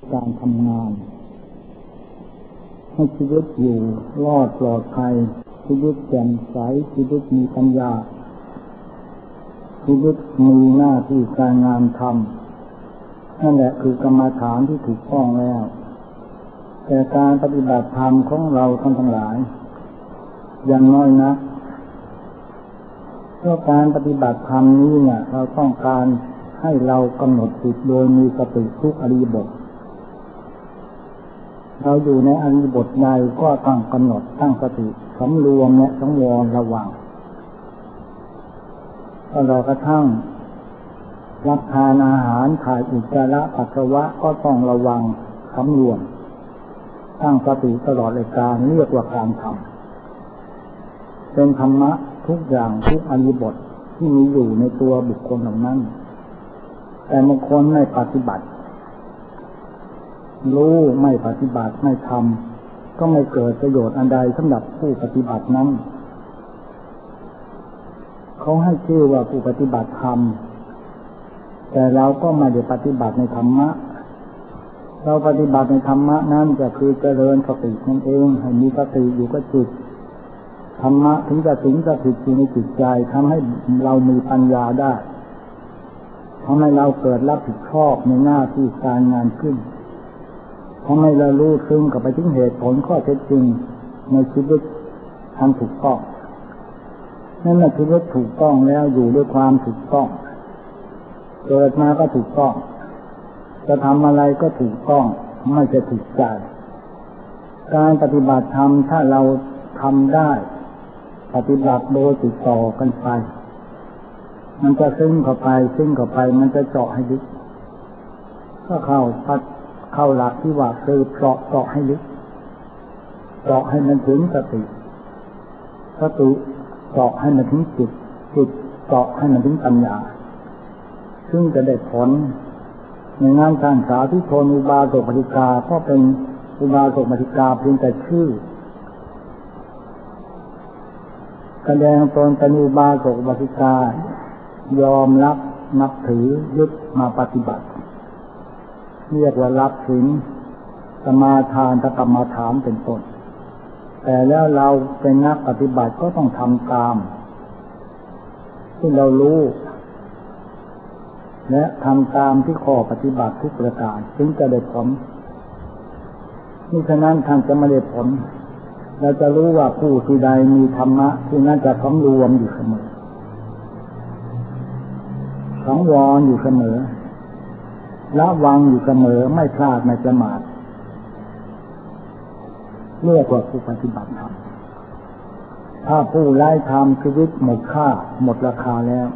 การทำงานให้ชีวิตอยู่รอดปลอดภัยชีวิตแจ่มใสชีวิตมีปัญญาชีวิตมีหน้าที่การงานทำนั่นแหละคือกรรมฐานที่ถูกต้องแล้วแต่การปฏิบัติธรรมของเราท่านทั้งหลายยังน้อยนะเพราะการปฏิบัติธรรมนี้เนี่ยเราต้องการให้เรากำหนดจิตโดยมีสติทุกอริยบทเราอยู่ในอริยบทใดก็ต้องกำหนดตั้งสติสำรวมและสังวรระวังตลอดกระทั่งรับทานอาหารถ่ายอุจจาระปัสสาวะก็ต้องระวังสำรวมตั้งสติตลอดรายการเรียกว่าการทำเป็นธรรมะทุกอย่างทุกอริยบทที่มีอยู่ในตัวบุคคลเหล่านั้นแต่บางคนไม่ปฏิบัติรู้ไม่ปฏิบัติไม่ทำก็ไม่เกิดประโยชน์อันใดสำหรับผู้ปฏิบัตินั้นเขาให้ชื่อว่าผู้ปฏิบัติธรรมแต่เราก็ไม่ได้ปฏิบัติในธรรมะเราปฏิบัติในธรรมะนั้นก็คือเจริญสตินั่นเองให้มีสติอยู่กับจิตธรรมะถึงจะสิงสถิตอยู่ในจิตใจทำให้เรามีปัญญาได้ทำให้เราเกิดรับผิดชอบในหน้าที่การงานขึ้นทำให้เรารู้ซึ้งกับไปถึงเหตุผลข้อเท็จจริงในชีวิตทางถูกต้องนั่นแหละชีวิตถูกต้องแล้วอยู่ด้วยความถูกต้องเกิดมาก็ถูกต้องจะทำอะไรก็ถูกต้องไม่จะถูกใจการปฏิบัติธรรมถ้าเราทำได้ปฏิบัติโดยติดต่อกันไปมันจะซึ้งเข้าไปมันจะเจาะให้ลึกก็เข้าหลักที่ว่าคือเจาะให้ลึกเจาะให้มันถึงสติเจาะให้มันถึงจิตเจาะให้มันถึงปัญญาซึ่งจะได้ผลในงานการสาธุชนอุบาสกปฏิกาก็เป็นอุบาสกปฏิกาเพียงแต่ชื่อแสดงตนเป็นอุบาสกปฏิกายอมรับนับถือยึดมาปฏิบัติเรียกว่ารับศีลสมาทานกรรมฐานเป็นต้นแต่แล้วเราเป็นนักปฏิบัติก็ต้องทำตามที่เรารู้และทำตามที่ข้อปฏิบัติทุกประการจึงจะได้ผลนี่ฉะนั้นท่านจะไม่ได้ผลเราจะรู้ว่าผู้ที่ใดมีธรรมะผู้นั้นจะสำรวมอยู่เสมอสังวรอยู่เสมอระวังอยู่เสมอไม่พลาดไม่ประมาทเรียกว่าผู้ปฏิบัติธรรมถ้าผู้ไร้ธรรมชีวิตหมดค่าหมดราคาแล้ว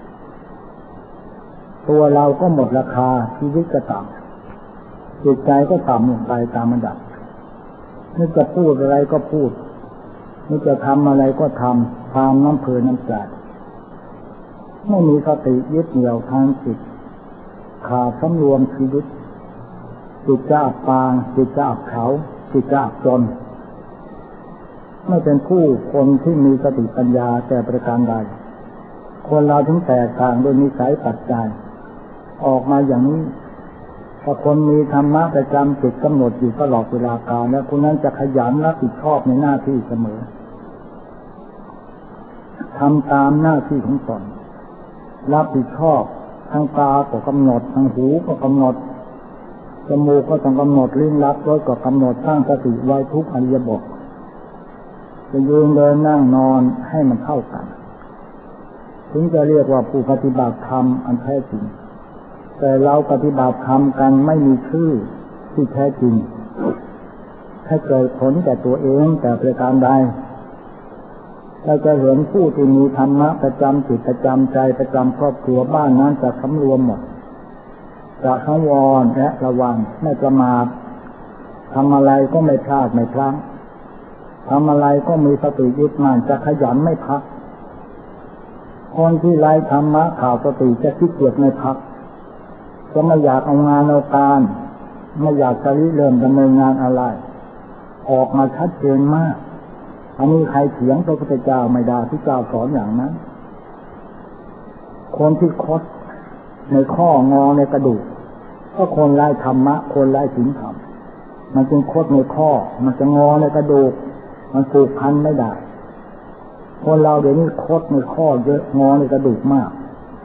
ตัวเราก็หมดราคาชีวิตก็ต่ำจิตใจก็ต่ำลงไปตามระดับนึกจะพูดอะไรก็พูดนึกจะทำอะไรก็ทำตามน้ำเพลินน้ำใจไม่มีสติยึดเหนี่ยวทางจิตขาดสำรวมชีวิตจิตจะอับปางจิตจะอับเฉาจิตจะอับจนไม่เป็นผู้คนที่มีสติปัญญาแต่ประการใดคนเราถึงแตกต่างโดยนิสัยปัจจัยออกมาอย่างนี้ถ้าคนมีธรรมะประจำจิตกำหนดอยู่ตลอดเวลาการแล้วคนนั้นจะขยันรับผิดชอบในหน้าที่เสมอทำตามหน้าที่ของตนรับผิดชอบทางตาก็กำหนดทางหูก็กำหนดจมูกก็ต้องกำหนดลิ้นรับรสก็กำหนดตั้งสติไว้ทุกอริยบทจะยืนเดินนั่งนอนให้มันเท่ากันถึงจะเรียกว่าผู้ปฏิบัติธรรมอันแท้จริงแต่เราปฏิบัติธรรมกันไม่มีชื่อที่แท้จริงให้เกิดผลแก่ตัวเองแต่ประการใดเราจะเห็นผู้ที่มีธรรมะประจำจิตประจำใจประจำครอบครัวบ้านนั้นจะสำรวมหมดจะสังวรและระวังไม่ประมาททำอะไรก็ไม่พลาดไม่พลั้งทำอะไรก็มีสติยึดมั่นจะขยันไม่พักคนที่ไร้ธรรมะขาดสติจะขี้เกียจไม่พักจะไม่อยากเอางานเอาการไม่อยากจะเริ่มดำเนินงานอะไรออกมาชัดเจนมากอันนี้ใครเถียงพระพุทธเจ้าไม่ได้ที่เจ้าสอนอย่างนั้นคนที่คดในข้องอในกระดูกก็คนไร้ธรรมะคนไร้ศีลธรรมมันจึงคดในข้อมันจะงอในกระดูกมันผูกพันไม่ได้คนเราเดี๋ยวนี้คดในข้อเยอะงอในกระดูกมาก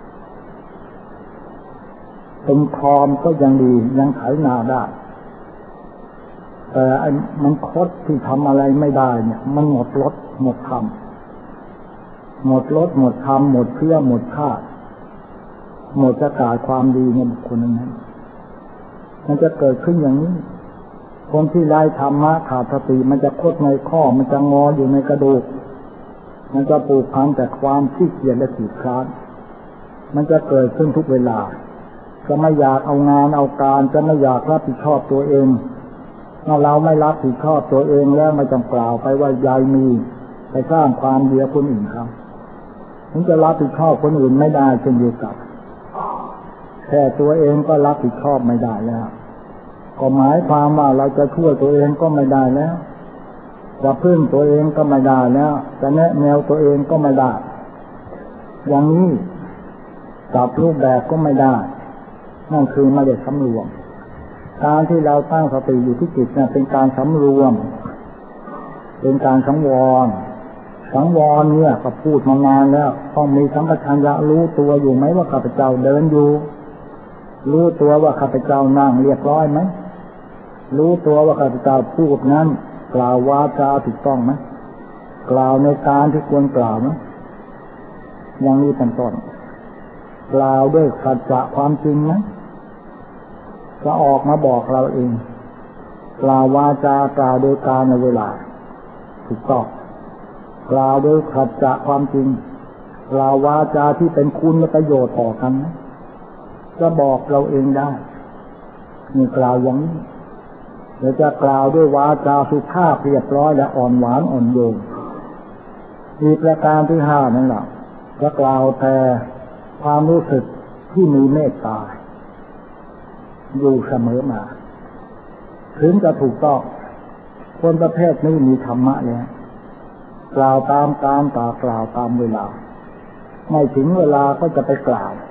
เป็นคอมก็ยังดียังไถนาได้แต่ไอ้มันคดที่ทำอะไรไม่ได้เนี่ยมันหมดรสหมดธรรมหมดรสหมดธรรมหมดเพื่อหมดค่าหมดประกาศความดีในบุคคลนั้นมันจะเกิดขึ้นอย่างนี้คนที่ไร้ธรรมะขาดสติมันจะคดในข้อมันจะงออยู่ในกระดูกมันจะผูกพันแต่ความขี้เกียจและขี้คร้านมันจะเกิดขึ้นทุกเวลาจะไม่อยากเอางานเอาการจะไม่อยากรับผิดชอบตัวเองเมื่อเราไม่รับผิดชอบตัวเองแล้วไม่ต้องกล่าวไปว่ายายมีไปสร้างความเดือดคนอื่นครับถึงจะรับผิดชอบคนอื่นไม่ได้เช่นเดียวกันแค่ตัวเองก็รับผิดชอบไม่ได้แล้วก็หมายความว่าเราจะช่วยตัวเองก็ไม่ได้แล้วจะพึ่งตัวเองก็ไม่ได้แล้วจะแนะแนวตัวเองก็ไม่ได้อย่างนี้จับรูปแบบก็ไม่ได้นั่นคือไม่ได้สำรวมการที่เราตั้งสติอยู่ที่จิตเนี่ยเป็นการสำรวมเป็นการสังวรเนี่ยก็พูดมานานแล้วต้องมีสัมปชัญญะรู้ตัวอยู่ไหมว่าข้าพเจ้าเดินอยู่รู้ตัวว่าข้าพเจ้านั่งเรียบร้อยไหมรู้ตัวว่าข้าพเจ้าพูดนั้นกล่าววาจาถูกต้องไหมกล่าวในการที่ควรกล่าวไหมอย่างนี้เป็นต้นกล่าวด้วยสัจจะความจริงไหมจะออกมาบอกเราเองกล่าววาจากล่าวโดยการในเวลาถูกต้องกล่าวโดยสัจจะความจริงกล่าววาจาที่เป็นคุณและประโยชน์ต่อกันจะบอกเราเองได้นี่กล่าวอย่างนี้เดี๋ยวจะกล่าวด้วยวาจาสุภาพเรียบร้อยและอ่อนหวานอ่อนโยนอีกประการที่ห้านั่นแหละจะกล่าวแต่ความรู้สึกที่มีเมตตาอยู่เสมอมาถึงจะถูกต้องคนประเภทนี้มีธรรมะแล้วกล่าวตามการกล่าวตามเวลาไม่ถึงเวลาก็จะไปกล่าว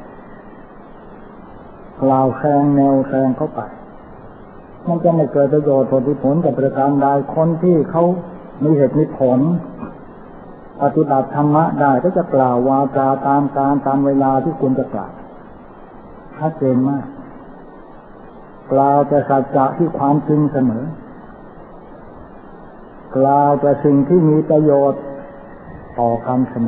แซงแนวแซงเข้าไปมันจะไม่เกิดประโยชน์ผลกับประการใดคนที่เขามีเหตุมีผลปฏิบัติธรรมะได้ก็จะกล่าววาจาตามการตามเวลาที่ควรจะกล่าวชัดเจนมากกล่าวแต่สัจจะที่ความจริงเสมอกล่าวแต่สิ่งที่มีประโยชน์ต่อกันเสม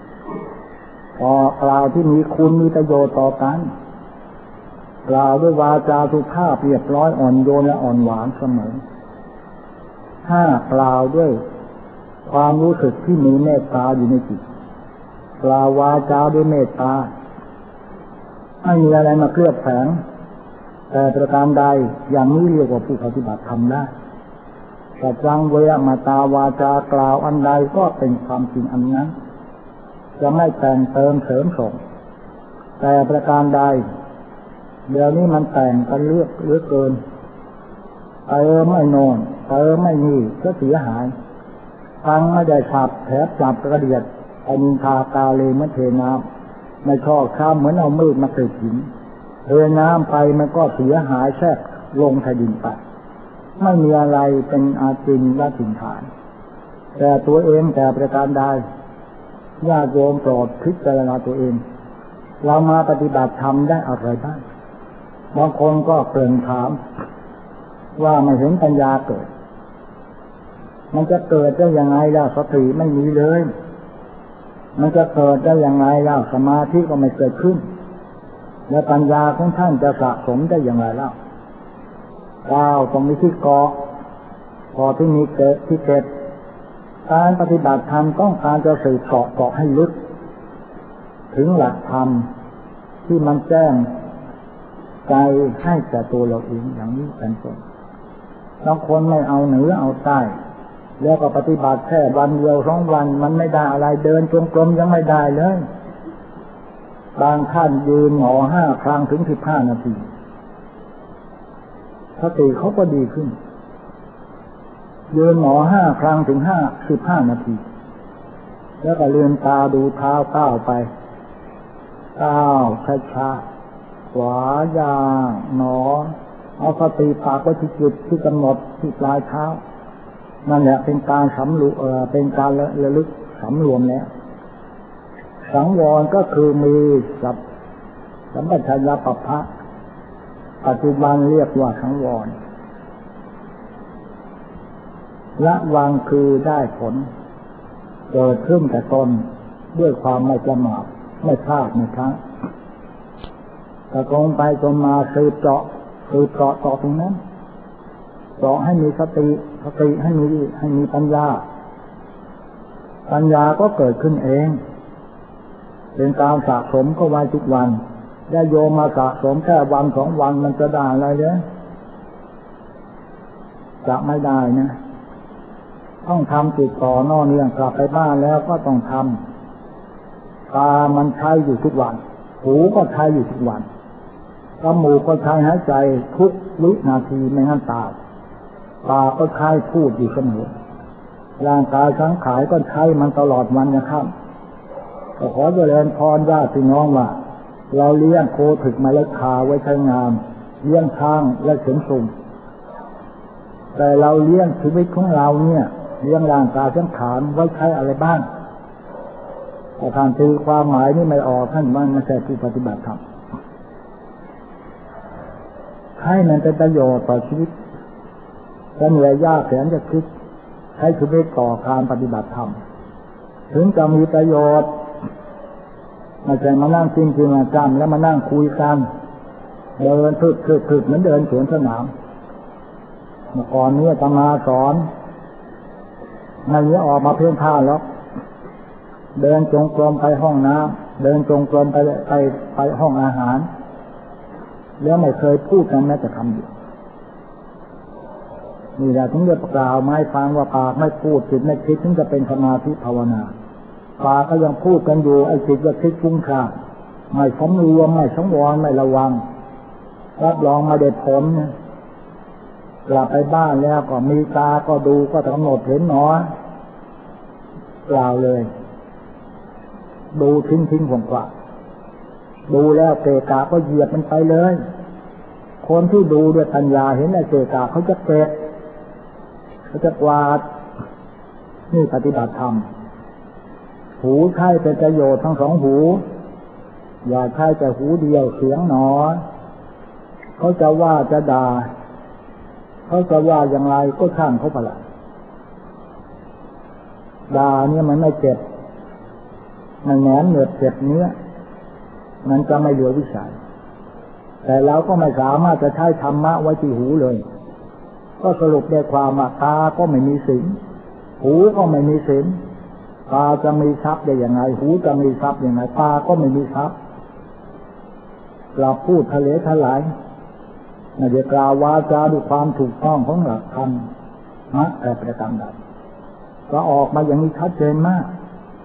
อกล่าวที่มีคุณมีประโยชน์ต่อกันกล่าวด้วยวาจาสุภาพเรียบร้อยอ่อนโยนและอ่อนหวานเสมอห้ากล่าวด้วยความรู้สึกที่มีเมตตาอยู่ในจิตกล่าววาจาด้วยเมตตาไม่มีอะไรมาเคลือบแฝงแต่ประการใดอย่างนี้เรียกว่าผู้ปฏิบัติธรรมได้สัจจังเวรมาตาวาจากล่าวอันใดก็เป็นความจริงอันนั้นจะไม่แต่งเติมเสริมส่งแต่ประการใดเดี๋ยวนี้มันแต่งกันเลือกเหลือเกินไม่นอนไม่นี่ก็เสียหายฟังไม่ได้ฉับแถบจับกระเดียดอนินทากาเลมะเทน้ำไม่ชอบข้ามเหมือนเอามืดมาติดหินเทน้ำไปมันก็เสียหายแทรกลงแผ่นดินไปไม่มีอะไรเป็นอาจินและถิ่นฐานแต่ตัวเองแต่ประการใดญาติโยมโปรดพิจารณาตัวเองเรามาปฏิบัติธรรมได้อะไรบ้างบางคนก็เกริ่นถามว่าไม่เห็นปัญญาเกิดมันจะเกิดได้ยังไงล่ะสติไม่มีเลยมันจะเกิดได้ยังไงล่ะสมาธิก็ไม่เกิดขึ้นและปัญญาของท่านจะสะสมได้อย่างไรล่ะตรงนี้ที่เกาะพอที่มีเกิดที่เกิดการปฏิบัติธรรมต้องการจะสืบเกาะให้ลึกถึงหลักธรรมที่มันแจ้งใจให้แต่ตัวเราเองอย่างนี้เป็นต้นบางคนไม่เอาเหนือเอาใต้แล้วก็ปฏิบัติแค่วันเดียว2 วันมันไม่ได้อะไรเดินจงกรมยังไม่ได้เลยบางท่านยืนหมอ5 ครั้งถึง15 นาทีสติเขาก็ดีขึ้นยืนหมอ5 ครั้งถึง15 นาทีแล้วก็เลือนตาดูเท้าก้าวไปก้าวช้าขวาย่างหนอเอาสติฝากไว้ที่จุดที่กำหนดที่ปลายเท้านั่นแหละเป็นการสำรวมเป็นการระลึกสำรวมแล้วสังวรก็คือมีสัมปชัญญะปัปพะปัจจุบันเรียกว่าสังวรละวางคือได้ผลเกิดขึ้นแต่ตนด้วยความไม่ประมาทไม่พลาดไม่พลั้งแต่ตรงไปตรงมาสืบเจาะต่อตรงนั้นเจาะให้มีสติให้มีปัญญาก็เกิดขึ้นเองเป็นการสะสมก็ไว้ทุกวันได้โยมมาสะสมแค่วันสองวันมันจะได้อะไรเนี่ยจะไม่ได้นะต้องทำติดต่อนอกเนื่องกลับไปบ้านแล้วก็ต้องทำตามันใช้อยู่ทุกวันหูก็ใช้อยู่ทุกวันจมูกก็ใช้หายใจทุกวินาทีไม่งั้นตายปากก็ใช้พูดอยู่เสมอร่างกายสังขารก็ใช้มันตลอดวันนะครับก็ขอเจริญพรญาติพี่น้องว่าเราเลี้ยงโคถึกมาเล็กคาไว้ใช้งานเลี้ยงช้างและเข็มสุ่มแต่เราเลี้ยงชีวิตของเราเนี่ยเลี้ยงร่างกายสังขารไว้ใช้อะไรบ้างแต่ทางตีความหมายนี่ไม่ออกท่านว่าไม่ใช่ผู้ปฏิบัติธรรมให้มันเป็นประโยชน์ต่อชีวิตจะเหนื่อยยากแสนจะคิดให้ชีวิตต่อการปฏิบัติธรรมถึงจะมีประโยชน์ไม่ใช่มานั่งจริงๆจังแล้วมานั่งคุยกันเดินทึกเหมือนเดินสวนสนามเมื่อก่อนนี้อาตมาสอนไม่ได้ออกมาเพียงท่าหรอกเดินจงกรมไปห้องน้ำเดินจงกรมไปห้องอาหารแล้วไม่เคยพูดกันแม้แต่คำเดียวนี่แหละถึงจะกล่าวไม่ฟังว่าปากไม่พูดจิตไม่คิดถึงจะเป็นสมาธิภาวนาปากก็ยังพูดกันอยู่ไอ้จิตก็คิดฟุ้งซ่านไม่สำรวมไม่สังวรไม่ระวังรับรองไม่ได้ผลนะกลับไปบ้านแล้วก็มีตาก็ดูก็กำหนดเห็นหนอเปล่าเลยดูทิ้งกว่าดูแล้วเกกาก็เหยียบมันไปเลยคนที่ดูด้วยปัญญาเห็นไอ้เกกาเขาจะเก็บเขาจะกวาดนี่ปฏิบัติธรรมหูใช้เป็นประโยชน์ทั้งสองหูอย่าใช้แต่หูเดียวเสียงหนอเขาจะว่าจะด่าเขาจะว่าอย่างไรก็ช่างเขาไปละด่าเนี่ยมันไม่เจ็บมันแหนมเหนือเจ็บเนื้อมันจะไม่เหลือวิสัยแต่เราก็ไม่สามารถจะใช้ธรรมะไว้ที่หูเลยก็สรุปได้ความว่าตาก็ไม่มีศีลหูก็ไม่มีศีลตาจะมีทรัพย์ได้อย่างไรหูจะมีทรัพย์อย่างไรตาก็ไม่มีทรัพย์เราพูดทะเลทลายไม่ได้กล่าววาจาด้วยความถูกต้องของหลักธรรมนะแต่ประการใดก็ออกมาอย่างนี้ชัดเจนมาก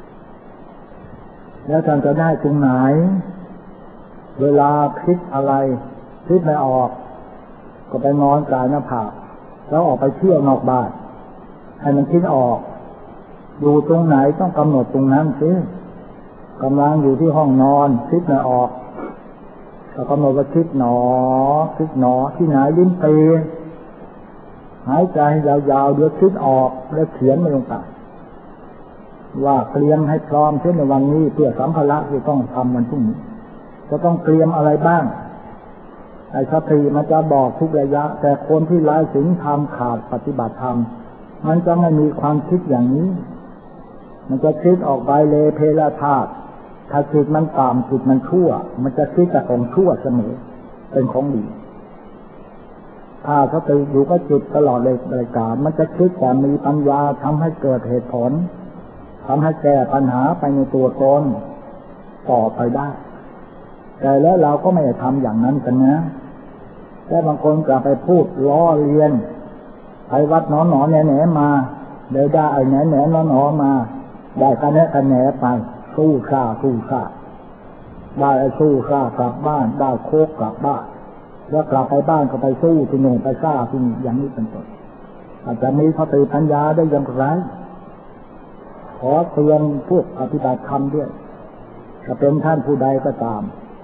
แล้วท่านจะได้ตรงไหนเวลาคิดอะไรคิดไม่ออกก็ไปนอนกายหน้าผากแล้วออกไปเที่ยวนอกบ้านให้มันคิดออกอยู่ตรงไหนต้องกำหนดตรงนั้นสิกำลังอยู่ที่ห้องนอนคิดไม่ออกก็กำหนดว่าคิดหนอที่ไหนลิ้นปีหายใจยาวๆเดี๋ยวคิดออกแล้วเขียนไม่ลงไปว่าเตรียมให้พร้อมเช่นในวันนี้เพื่อสัมภาระที่ต้องทำวันพรุ่งนี้จะต้องเตรียมอะไรบ้างไอ้สติมันจะบอกทุกระยะแต่คนที่ไร้ศีลธรรมขาดปฏิบัติธรรมมันจะไม่มีความคิดอย่างนี้มันจะคิดออกไปเลเพลธาตุถ้าจิตมันต่ำจิตมันชั่วมันจะคิดแต่ของชั่วเสมอเป็นของดีถ้าสติอยู่ก็จิตตลอดเลยรายการมันจะคิดแต่มีปัญญาทำให้เกิดเหตุผลทำให้แก้ปัญหาไปในตัวตนต่อไปได้แต่แล้วเราก็ไม่ได้ทำอย่างนั้นกันนะแต่บางคนกลับไปพูดล้อเลียนไปวัดหนอแหนมาได้ไอ้แหนหนอมาได้คะแนนไปสู้ข้าได้ไอ้สู้ข้ากลับบ้านได้โคกกลับบ้านแล้วกลับไปบ้านก็ไปสู้ที่โน่นไปซ่าที่นี่อย่างนี้เป็นต้นอาจจะมีสติปัญญาได้อย่างไรขอเตือนพวกปฏิบัติธรรมด้วยจะเป็นท่านผู้ใดก็ตาม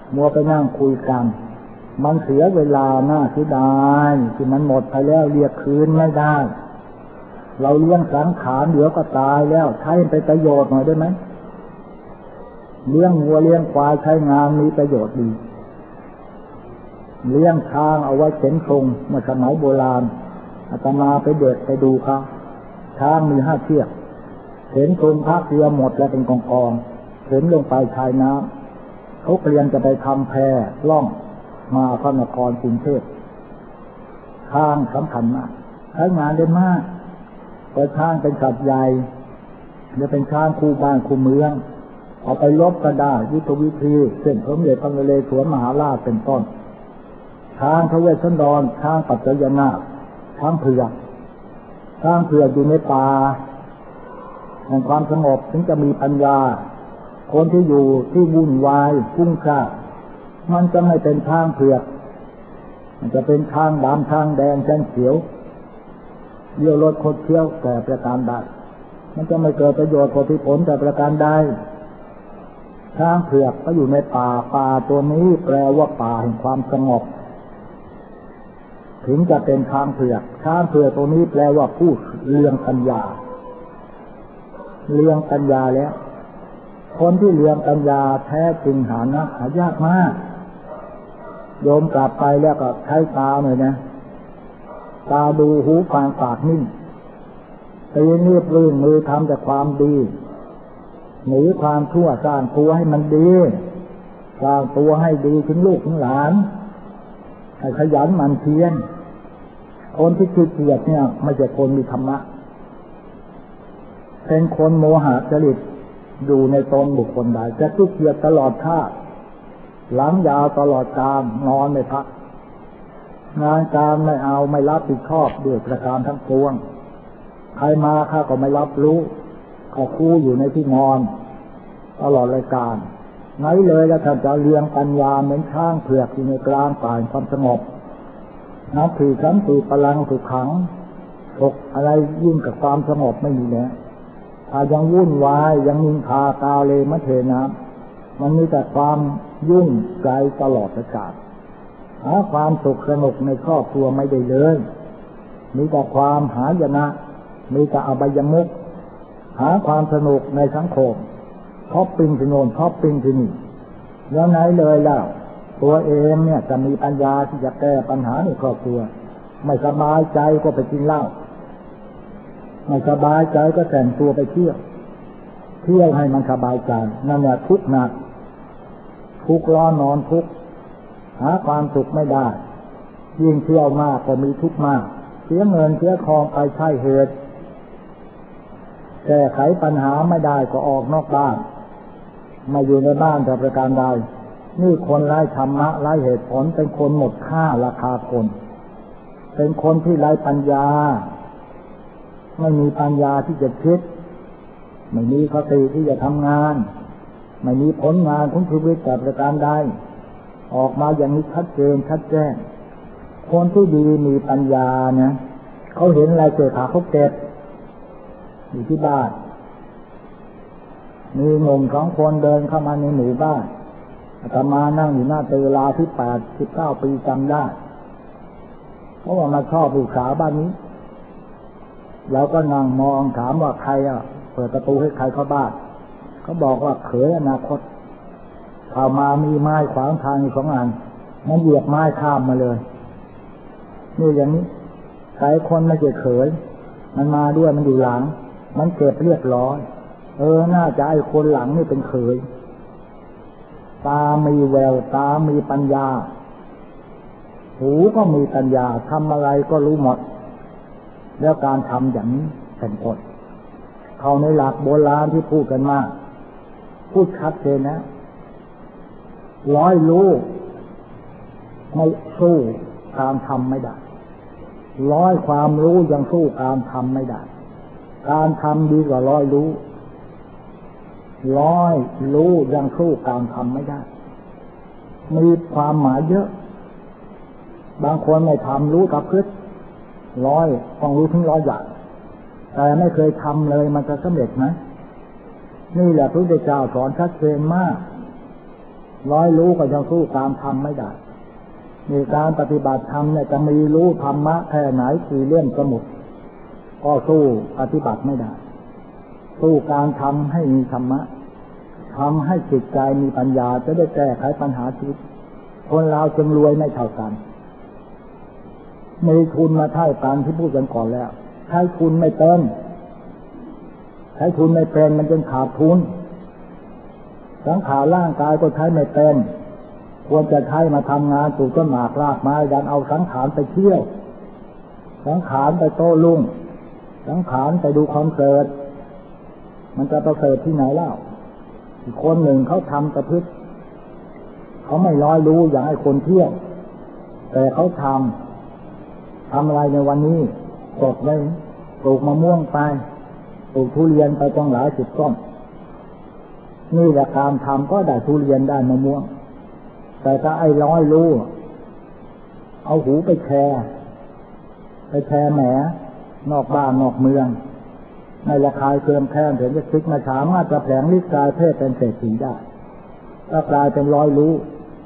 มัวไปนั่งคุยกันมันเสียเวลาหน้าเสียดายที่มันหมดไปแล้วเรียกคืนไม่ได้เราเลี้ยงสังขารเดี๋ยวก็ตายแล้วใช้เป็นประโยชน์หน่อยได้ไหมเลี้ยงวัวเลี้ยงควายใช้งานมีประโยชน์ดีเลี้ยงช้างเอาไว้เข็นทรงเมื่อสมัยโบราณอาตมาไปเด็กไปดูครับช้างมี5 เชือกเข็นทรงพักเรือหมดแล้วเป็นกองเข็นลงไปชายน้ำเขาเตรียมจะไปทำแพล่องมาพระนครกรุงเทพช้างสำคัญมากใช้งานได้มากเพราะช้างเป็นสัตว์ใหญ่จะเป็นช้างคู่บ้านคู่เมืองเอาไปลบก็ได้ยุทธวิธีเช่นสมเด็จพระนเรศวรมหาราชเป็นต้นช้างพระเวสสันดรช้างปัจจยนาถช้างเผือกอยู่ในป่าแห่งความสงบถึงจะมีปัญญาคนที่อยู่ที่วุ่นวายฟุ้งซ่านมันจะไม่เป็นช้างเผือกมันจะเป็นช้างดำช้างแดงช้างเขียวเลี้ยวรถคดเคี้ยวแต่ประการใดมันจะไม่เกิดประโยชน์ผลแต่ประการใดช้างเผือกก็อยู่ในป่าตัวนี้แปลว่าป่าแห่งความสงบถึงจะเป็นช้างเผือกตัวนี้แปลว่าผู้เลี้ยงปัญญาแล้วคนที่เลี้ยงปัญญาแท้จริงหายากมากโยมกลับไปแล้วก็ใช้ตาหน่อยนะตาดูหูฟังปากนิ่งตีนีบลื่นมือทำแต่ความดีหนีความชั่วสร้างตัวให้มันดีสร้างตัวให้ดีถึงลูกถึงหลานให้ขยันหมั่นเพียรคนที่ขี้เกียจเนี่ยไม่ใช่คนมีธรรมะเป็นคนโมหะจริตอยู่ในตนบุคคลใดจะขี้เกียจตลอดชาติหลังยาวตลอดกาลนอนไม่พักงานการไม่เอาไม่รับผิดชอบด้วยประการทั้งปวงใครมาข้าก็ไม่รับรู้ก็คู่อยู่ในที่นอนตลอดรายการไหนเลยแล้วท่านจะเลี้ยงปัญญาเหมือนช้างเผือกอยู่ในกลางป่าความสงบนับถือสันติพลังสุขขังตกอะไรยิ่งกับความสงบไม่มีแล้วถ้ายังวุ่นวายยังนินทากาเลมะเทนะมันมีแต่ความยุ่งใจตลอดกาลหาความสุขสนุกในครอบครัวไม่ได้เลยมีแต่ความหายนะมีแต่อบายมุขหาความสนุกในสังคมช้อปปิ้งที่โน่นช้อปปิ้งที่นี่แล้วไหนเลยแล้วตัวเองเนี่ยจะมีปัญญาที่จะแก้ปัญหาในครอบครัวไม่สบายใจก็ไปกินเหล้าไม่สบายใจก็แต่งตัวไปเที่ยวให้มันสบายใจนั่นแหละทุกข์หนักทุกข์ร้อนนอนทุกข์หาความสุขไม่ได้ยิ่งเที่ยวมากก็มีทุกข์มากเสียเงินเสียทองไปใช่เหตุแก้ไขปัญหาไม่ได้ก็ออกนอกบ้านมาอยู่ในบ้านแต่ประการใดนี่คนไร้ธรรมะไร้เหตุผลเป็นคนหมดค่าราคาคนเป็นคนที่ไร้ปัญญาไม่มีปัญญาที่จะคิดไม่มีสติที่จะทำงานไม่มีผลงานของชีวิตแต่ประการใดออกมาอย่างนี้ชัดเจนชัดแจ้งคนที่ดีมีปัญญาเนี่ยเขาเห็นอะไรเกิดขาเขาเก็บอยู่ที่บ้านมีหนุ่ม2 คนเดินเข้ามาในหมู่บ้านอาตมานั่งอยู่หน้าเตลาที่89 ปีจำได้เพราะว่ามาชอบลูกสาวบ้านนี้เราก็นั่งมองถามว่าใครเปิดประตูให้ใครเข้าบ้านเขาบอกว่าเขยอนาคตเข้ามามีไม้ขวางทางอยู่2 อันมันเหยียบไม้ข้ามมาเลยนี่อย่างนี้ใครคนไม่ใช่เขยมันมาด้วยมันอยู่หลังมันเก็บเรียบร้อยน่าจะไอ้คนหลังนี่เป็นเขยตามีแววตามีปัญญาหูก็มีปัญญาทำอะไรก็รู้หมดแล้วการทำอย่างนี้เป็นต้นเขาในหลักโบราณที่พูดกันมาพูดชัดเจนนะ100 รู้ไม่สู้การทำไม่ได้100 ความรู้ยังสู้การทำไม่ได้การทำดีกว่า100 รู้100 รู้ยังสู้การทำไม่ได้มีความหมายเยอะบางคนไม่ทำรู้กับพฤติ100ต้องรู้ถึง100 อย่างแต่ไม่เคยทำเลยมันจะสำเร็จไหมนี่แหละพระพุทธเจ้าสอนชัดเจนมากร้อยรู้ก็ยังสู้การทำไม่ได้มีการปฏิบัติธรรมเนี่ยจะมีรู้ธรรมะแค่ไหนกี่เล่มสมุดก็สู้ปฏิบัติไม่ได้สู้การทำให้มีธรรมะทำให้จิตใจมีปัญญาจะได้แก้ไขปัญหาชีวิตคนเราจึงรวยไม่เท่ากันมีทุนมาเท่ากันที่พูดกันก่อนแล้วใช้ทุนไม่เป็นใช้ทุนไม่เป็นมันจึงขาดทุนสังขารร่างกายก็ใช้ไม่เป็นควรจะใช้มาทำงานปลูกต้นหมากรากไม้ดันเอาสังขารไปเที่ยวสังขารไปโต้รุ่งสังขารไปดูคอนเสิร์ตมันจะประเสริฐที่ไหนเล่าอีกคนหนึ่งเขาทำประพฤติเขาไม่ร้อยรู้อย่างให้คนเที่ยวแต่เขาทำอะไรในวันนี้กดไว้ปลูกมะม่วงไปปลูกทุเรียนไปต้องหลายสิบต้นนี่แหละการทำก็ได้ทุเรียนได้มะม่วงแต่ถ้าไอ้ร้อยรู้เอาหูไปแชร์แหมนอกบ้านนอกเมืองในราคาเกินแค่ถึงจะซึกมาสามารถจะแผลงฤทธิ์กายเพศเป็นเศรษฐีได้ก็กลายเป็นร้อยรู้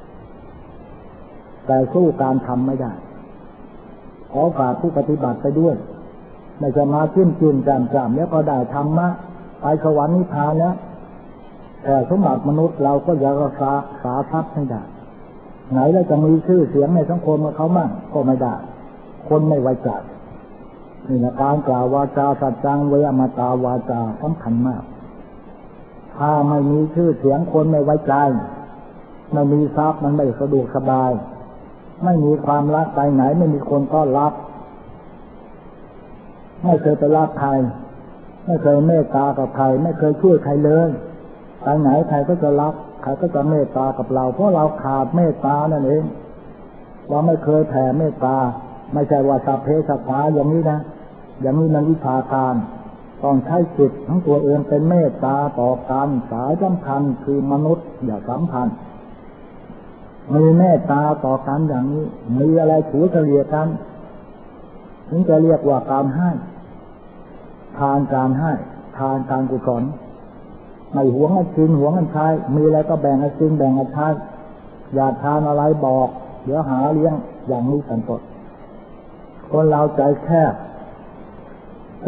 แต่สู้การทำไม่ได้ขอฝากผู้ปฏิบัติไปด้วยไม่จะมาจิ้มจำแล้วก็ได้ธรรมะไปสวรรค์นิพพานแล้วแต่สมบัติมนุษย์เราก็อย่ารักษาทรัพย์ไม่ได้ไหนแล้วจะมีชื่อเสียงในสังคมกับเขามั่งก็ไม่ได้คนไม่ไว้ใจนี่นะการกล่าววาจาสัจจังเวอมตาวาจาสำคัญมากถ้าไม่มีชื่อเสียงคนไม่ไว้ใจไม่มีทรัพย์มันไม่สะดวกสบายไม่มีความรักไปไหนไม่มีคนต้อนรับไม่เคยไปรักใครไม่เคยเมตตากับใครไม่เคยช่วยใครเลยไปไหนใครก็จะรักใครก็จะเมตตากับเราเพราะเราขาดเมตตานั่นเองเราไม่เคยแผ่เมตตาไม่ใช่ว่าสัพเพสัตตาอย่างนี้นะอย่างนี้มันวิชาการต้องใช้จิตทั้งตัวเองเป็นเมตตาต่อกันสายสัมพันธ์คือมนุษย์อย่าสัมพันธ์มีเมตตาต่อกันอย่างนี้มีอะไรถูเฉลี่ยกันถึงจะเรียกว่าการให้ทานการให้ทานการกุศลไม่หวงกันกินหวงกันใช้มีอะไรก็แบ่งกันกินแบ่งกันใช้อยากทานอะไรบอกเดี๋ยวหาเลี้ยงอย่างนี้สันติคนเราใจแคบใจ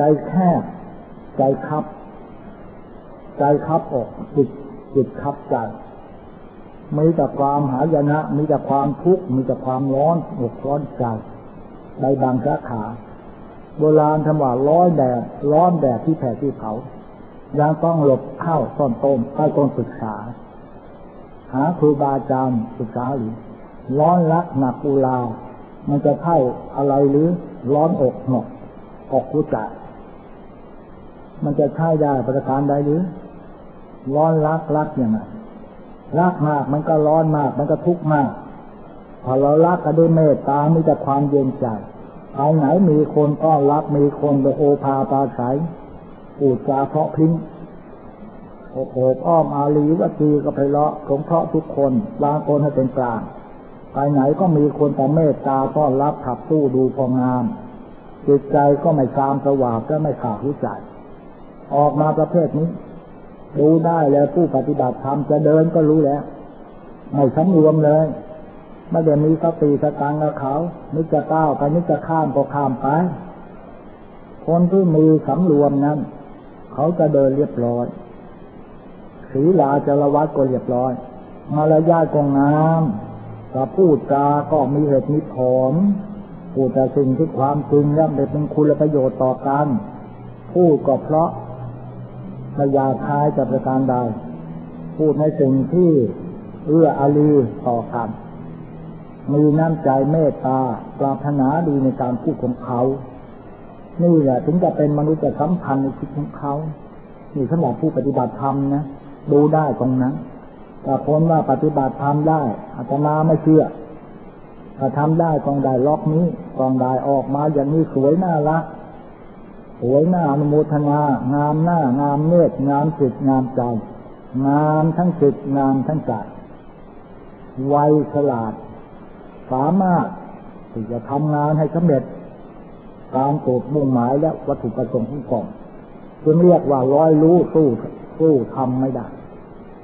คับอกจิตคับใจมีแต่ความหายนะมีแต่ความทุกข์มีแต่ความร้อนอกร้อนใจใดบางสาขาโบราณท่านว่าร้อนแดดที่แผ่ที่เผายังต้องหลบเข้าต้นใต้ต้นศึกษาหาครูบาอาจารย์ศึกษาหรือร้อนรักหนักอุลามันจะเท่าอะไรหรือร้อนอกหนอกรู้จักมันจะใช่ได้ประการใดหรือร้อนรักอย่างไรรักมากมันก็ร้อนมากมันก็ทุกข์มากพอเรารักกันด้วยเมตตามีแต่ความเย็นใจไปไหนมีคนต้อนรับมีคนไปโอภาปราศัยพูดจาเพราะพริ้งโอบอ้อมอารีวัตีก็ไพเราะสงเคราะห์ทุกคนวางตนให้เป็นกลางไปไหนก็มีคนแต่เมตตาต้อนรับขับสู้ดูพองามจิตใจก็ไม่ตามสว่างก็ไม่ขาดรู้ใจออกมาประเภทนี้ดูได้แล้วผู้ปฏิบัติธรรมจะเดินก็รู้แล้วไม่สำรวมเลยไม่ได้มีสติสตังกับเขานึกจะก้าวไปนึกจะข้ามก็ข้ามไปคนที่มีสำรวมนั้นเขาจะเดินเรียบร้อยศีลาจารวัตก็เรียบร้อยมารยาทก็งามแต่พูดจาก็มีเหตุมีผลพูดแต่สิ่งที่ความจริงย่อมได้เป็นคุณประโยชน์ต่อกันพูดก็เพราะไม่อยากคายจากประการใดพูดในสิ่งที่เอื้ออารีต่อกันมีน้ำใจเมตตาปรารถนาดีในการพูดของเขานี่แหละถึงจะเป็นมนุษย์สัมพันธ์ในชีวิตของเขานี่สำหรับผู้ปฏิบัติธรรมนะดูได้ตรงนั้นแต่คนว่าปฏิบัติธรรมได้อาตมาไม่เชื่อถ้าทำได้ต้องได้ล็อกนี้ต้องได้ออกมาอย่างนี้สวยน่ารักสวยหน้าอนุโมทนางามหน้างามเนตรงามจิตงามใจงามทั้งจิตงามทั้งใจไวฉลาดสามารถที่จะทำงานให้สำเร็จตามโจทย์มุ่งหมายและวัตถุประสงค์ของตนจึงเรียกว่าร้อยรู้สู้ทำไม่ได้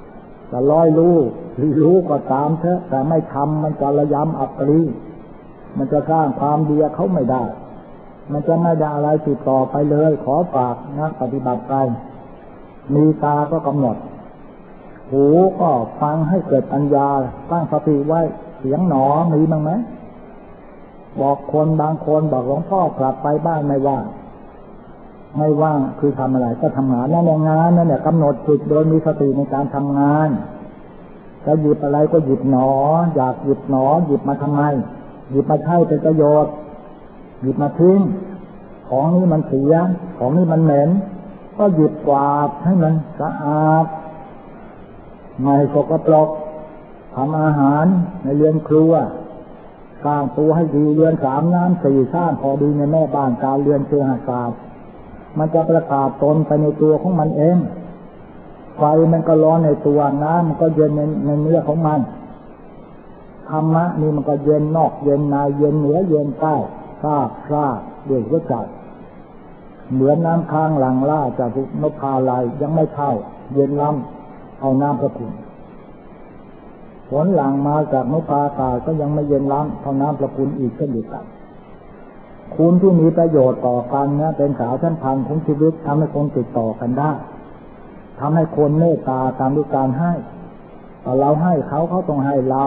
จะร้อยรู้หรือรู้ก็ตามเถอะแต่ไม่ทำมันจะระยำอัปรีมันจะสร้างความดีเขาไม่ได้มันจะไม่ได้อะไรติดต่อไปเลยขอฝากนักปฏิบัติไปมีตาก็กำหนดหูก็ฟังให้เกิดปัญญาตั้งสติไว้เสียงหนอมีบ้างไหมบอกคนบางคนบอกหลวงพ่อกลับไปบ้านไม่ว่างคือทำอะไรก็ทำงานนั่นแหละงานนั่นแหละกำหนดจิตโดยมีสติในการทำงานจะหยิบอะไรก็หยิบหนออยากหยิบหนอหยิบมาทำไมหยิบมาใช้เป็นประโยชน์หยิบมาทิ้งของนี้มันเสียของนี้มันเหม็นก็หยิบกวาดให้มันสะอาดไม่สกปรกทำอาหารในเรือนครัวสร้างตัวให้ดีเรือน3 น้ำ 4สร้างพอดีในแม่บ้านการเรือนเคหศาสตร์มันจะประกาศตนไปในตัวของมันเองไฟมันก็ร้อนในตัวน้ำมันก็เย็นในเนื้อของมันธรรมะนี่มันก็เย็นนอกเย็นในเย็นเหนือเย็นใต้ซาด้วยหัวใจเหมือนน้ำค้างหลังล่าจากนภาลัยยังไม่เท่าเย็นล้ำเอาน้ำพระคุณฝนหลังมาจากนภาตาก็ยังไม่เย็นล้ำเท่าน้ำพระคุณอีกเช่นเดียวกันคุณที่มีประโยชน์ต่อกันนะเป็นสาวชั้นพันของชีวิตทำให้คนติดต่อกันได้ทำให้คนเมตตาตามด้วยการให้แต่เราให้เขาต้องให้เรา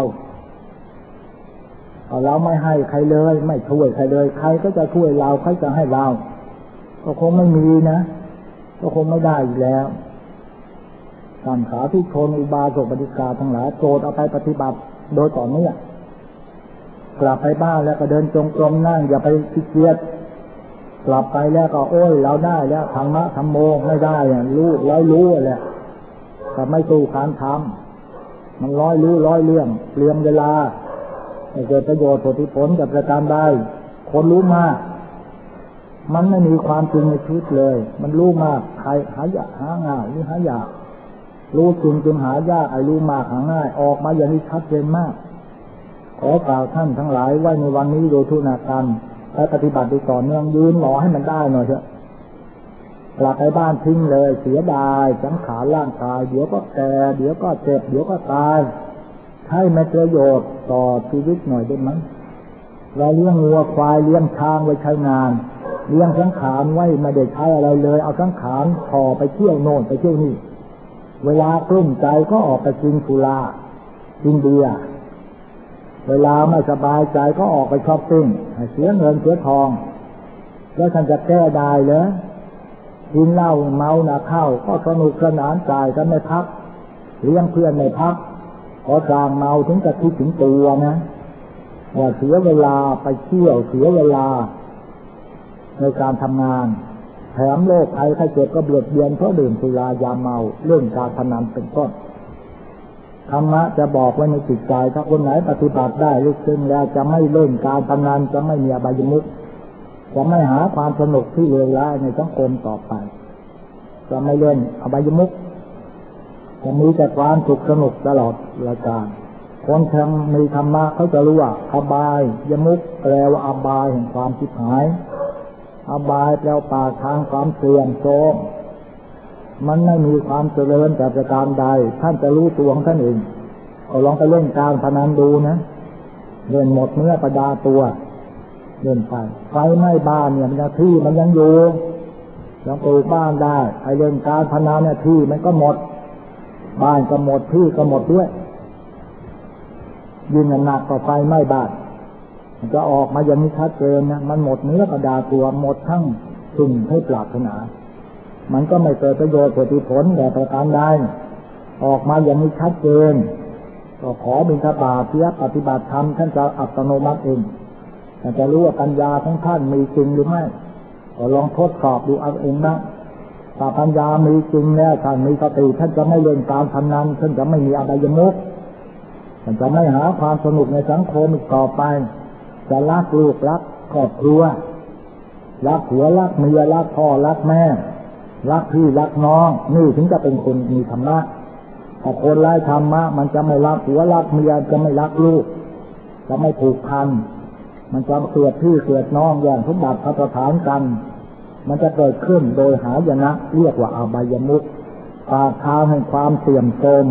เราไม่ให้ใครเลยไม่ช่วยใครเลยใครก็จะช่วยเราใครจะให้เราก็คงไม่มีนะก็คงไม่ได้อีกแล้วท่านสาธุชนอุบาสกปฏิกาทั้งหลายโปรดเอาไปปฏิบัติโดยต่อเนื่องกลับไปบ้านแล้วก็เดินจงกรมนั่งอย่าไปขี้เกียจกลับไปแล้วก็โอ้ยเราได้แล้วธรรมะธรรมโมไม่ได้รู้แหละแต่ไม่สู้การทำมันร้อยเรื่องเปลี่ยนเวลาให้เกิดประโยชน์ผลผลกับประการใดคนรู้มากมันไม่มีความจริงในชีวิตเลยมันรู้มากใครหาง่ายหรือหายากรู้จริงจึงหายากไอ้รู้มากหาง่ายออกมาอย่างนี้ชัดเจนมากขอกล่าวท่านทั้งหลายไว้ในวันนี้โดยทุนาการและปฏิบัติติต่อเนื่องยืนหล่อให้มันได้หน่อยเถอะกลับไปบ้านทิ้งเลยเสียดายสังขารร่างกายเดี๋ยวก็แก่เดี๋ยวก็เจ็บเดี๋ยวก็ตายให้มันประโยชน์ต่อชีวิตหน่อยได้ไหมเราเลี้ยงวัวควายเลี้ยงช้างไว้ใช้งานเลี้ยงสังขารไว้ไม่ได้ใช้อะไรเลยเอาสังขารพอไปเที่ยวโน่นไปเที่ยวนี่เวลากลุ้มใจก็ออกไปกินสุรากินเบียร์เวลาไม่สบายใจก็ออกไปช้อปปิ้งเสียเงินเสียทองแล้วท่านจะแก้ได้เหรอกินเหล้าเมาหนักเข้าก็สนุกสนานจ่ายกันไม่พักเลี้ยงเพื่อนไม่พักพอจางเมาถึงจะคิดถึงตัวนะว่าเสียเวลาไปเที่ยวเสียเวลาในการทำงานแถมโรคภัยไข้เจ็บก็เบียดเบียนเพราะดื่มสุรายาเมาเรื่องการพนันเป็นต้นธรรมะจะบอกไว้ในจิตใจถ้าคนไหนปฏิบัติได้ลึกซึ้งแล้วจะไม่เล่นการพนันจะไม่มีอบายมุขจะไม่หาความสนุกที่เลวร้ายในสังคมต่อไปจะไม่เล่นอบายมุขจะมีแต่ความสุขสนุกตลอดรายการคนทำมีธรรมะเขาจะรู้ว่าอบายยมุขแปลว่าอบายแห่งความชิบหายอบายแปลว่าปากทางความเสื่อมโทรมมันไม่มีความเจริญแต่ประการใดท่านจะรู้ตัวของท่านเองเอาลองไปเล่นการพนันดูนะเล่นหมดเนื้อประดาตัวเล่นไปไฟไหม้บ้านเนี่ยมันยังที่มันยังอยู่ยังปลูกบ้านได้ไอ้เล่นการพนันเนี่ยที่มันก็หมดบ้านก็หมดที่ก็หมดด้วยยิ่งหนักก็ไฟไหม้บ้านมันจะออกมาอย่างนี้ชัดเจนนะมันหมดเนื้อประดาตัวหมดทั้งสิ่งให้ปรารถนามันก็ไม่เกิดประโยชน์ผลแต่ประการใดออกมาอย่างนี้ชัดเจนก็ขอบิณฑบาตเพื่อปฏิบัติธรรมท่านจะอัตโนมัติเองท่านจะรู้ว่าปัญญาของท่านมีจริงหรือไม่ก็ลองทดสอบดูเอาเองนะถ้าปัญญามีจริงแล้วท่านมีสติท่านจะไม่เล่นการพนันท่านจะไม่มีอบายมุขท่านจะไม่หาความสนุกในสังคมอีกต่อไปจะรักลูกรักครอบครัวรักผัวรักเมียรักพ่อรักแม่รักพี่รักน้องนี่ถึงจะเป็นคนมีธรรมะถ้าคนไร้ธรรมะมันจะไม่รักผัวรักเมียจะไม่รักลูกจะไม่ผูกพันมันจะเกิดพี่เกิดน้องอย่างสมบัติพัฒฐานกันมันจะเกิดขึ้นโดยหายนะเรียกว่าอบายมุขปากทางแห่งความเสื่อมโทรม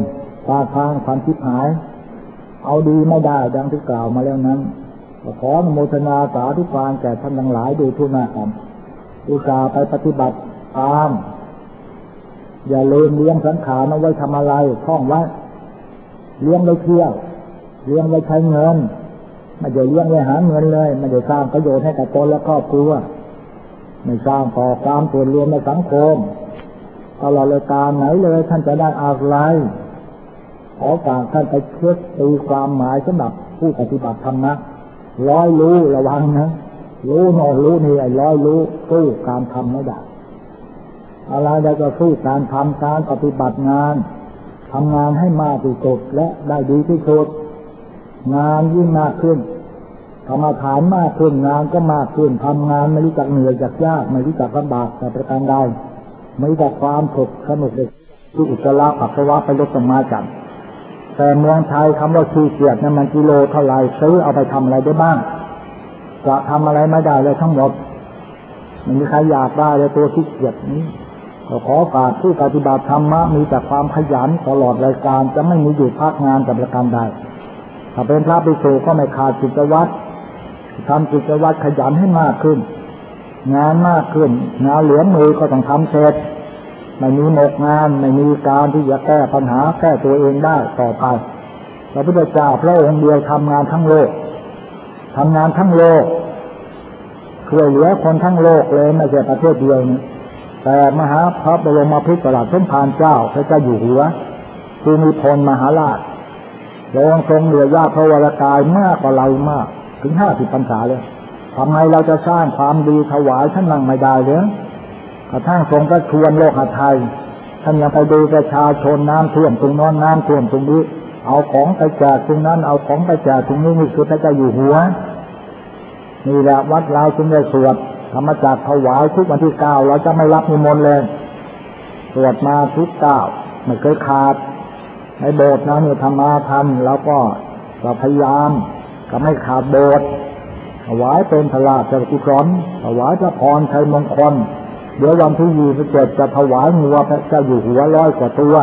ปากทางความคิดหายเอาดีไม่ได้ดังที่กล่าวมาแล้วนั้นขออนุโมทนาสาธุการแก่ท่านทั้งหลายโดยทั่วหน้ากันอุตส่าห์ไปปฏิบัติตามอย่าลืมเลี้ยงสังขารเอาไว้ทำอะไรท่องไว้เลี้ยงไว้เที่ยวเลี้ยงไว้ใช้เงินไม่ได้เลี้ยงไว้หาเงินเลยไม่ได้สร้างประโยชน์ให้กับตนและครอบครัวไม่สร้างก่อความส่วนรวมในสังคมตลอดรายการไหนเลยท่านจะได้อะไรขอฝากท่านไปเช็คตีความหมายสำหรับผู้ปฏิบัติธรรมนะร้อยรู้ระวังนะรู้โน่รู้นี่ไอ้ร้อยรู้สู้การทำไม่ได้อะไรได้ก็สู้การทำการปฏิบัติงานทำงานให้มากที่สุดและได้ดีที่สุดงานยิ่งมากขึ้นกรรมฐานมากขึ้นงานก็มากขึ้นทำงานไม่รู้จักเหนื่อยจักยากไม่รู้จักลำบากแต่ประการใดไม่รู้จักความสุขสนุกเลยที่อุจจาระปัสสาวะไปลดต้นไม้กันแต่เมืองไทยคำว่าขี้เกียจนั้นมันกิโลเท่าไรซื้อเอาไปทำอะไรได้บ้างจะทำอะไรไม่ได้เลยทั้งหมดมันมีใครอยากได้เลยตัวขี้เกียจนี้ก็ขอฝากผู้ปฏิบัติธรรมะมีแต่ความขยันตลอดรายการจะไม่มีหยุดพักงานกับประการใดถ้าเป็นพระภิกษุก็ไม่ขาดกิจวัตรทำกิจวัตรขยันให้มากขึ้นงานมากขึ้นงานเหลือมือก็ต้องทำเสร็จไม่มีหมกงานไม่มีการที่จะแก้ปัญหาแก้ตัวเองได้ต่อไปพระพุทธเจ้าพระองค์เดียวทำงานทั้งโลกทำงานทั้งโลกช่วยเหลือคนทั้งโลกเลยไม่ใช่ประเทศเดียวนี้แต่มหาพระบรมพิตรสมภารเจ้าพระเจ้าอยู่หัวภูมิพลมหาราชพระองค์ทรงเหลือญาติพระวรกายมากกว่าเรามากถึง50 พรรษาเลยทำไมเราจะสร้างความดีถวายท่านนั่งไม่ได้เลยกระทั่งทรงก็ชวนโลกไทยท่านยังไปดูประชาชนน้ำท่วมตรงโน้นน้ำท่วมตรงนี้เอาของไปแจกตรงนั้นเอาของไปแจกตรงนี้นี่คือพระเจ้าอยู่หัวนี่แหละวัดเราจึงได้สวดธรรมจักรถวายทุกวันที่9เราจะไม่รับนิมนต์เลยสวดมาทุก9ไม่เคยขาดในโบสถ์นะเนี่ยธรรมาทำแล้วก็พยายามก็ไม่ขาดโบสถ์ถวายเป็นพระราชกุศลถวายพระพรชัยมงคลเดี๋ยววันที่27จะถวายงัวพระเจ้าอยู่หัว100 กว่าตัว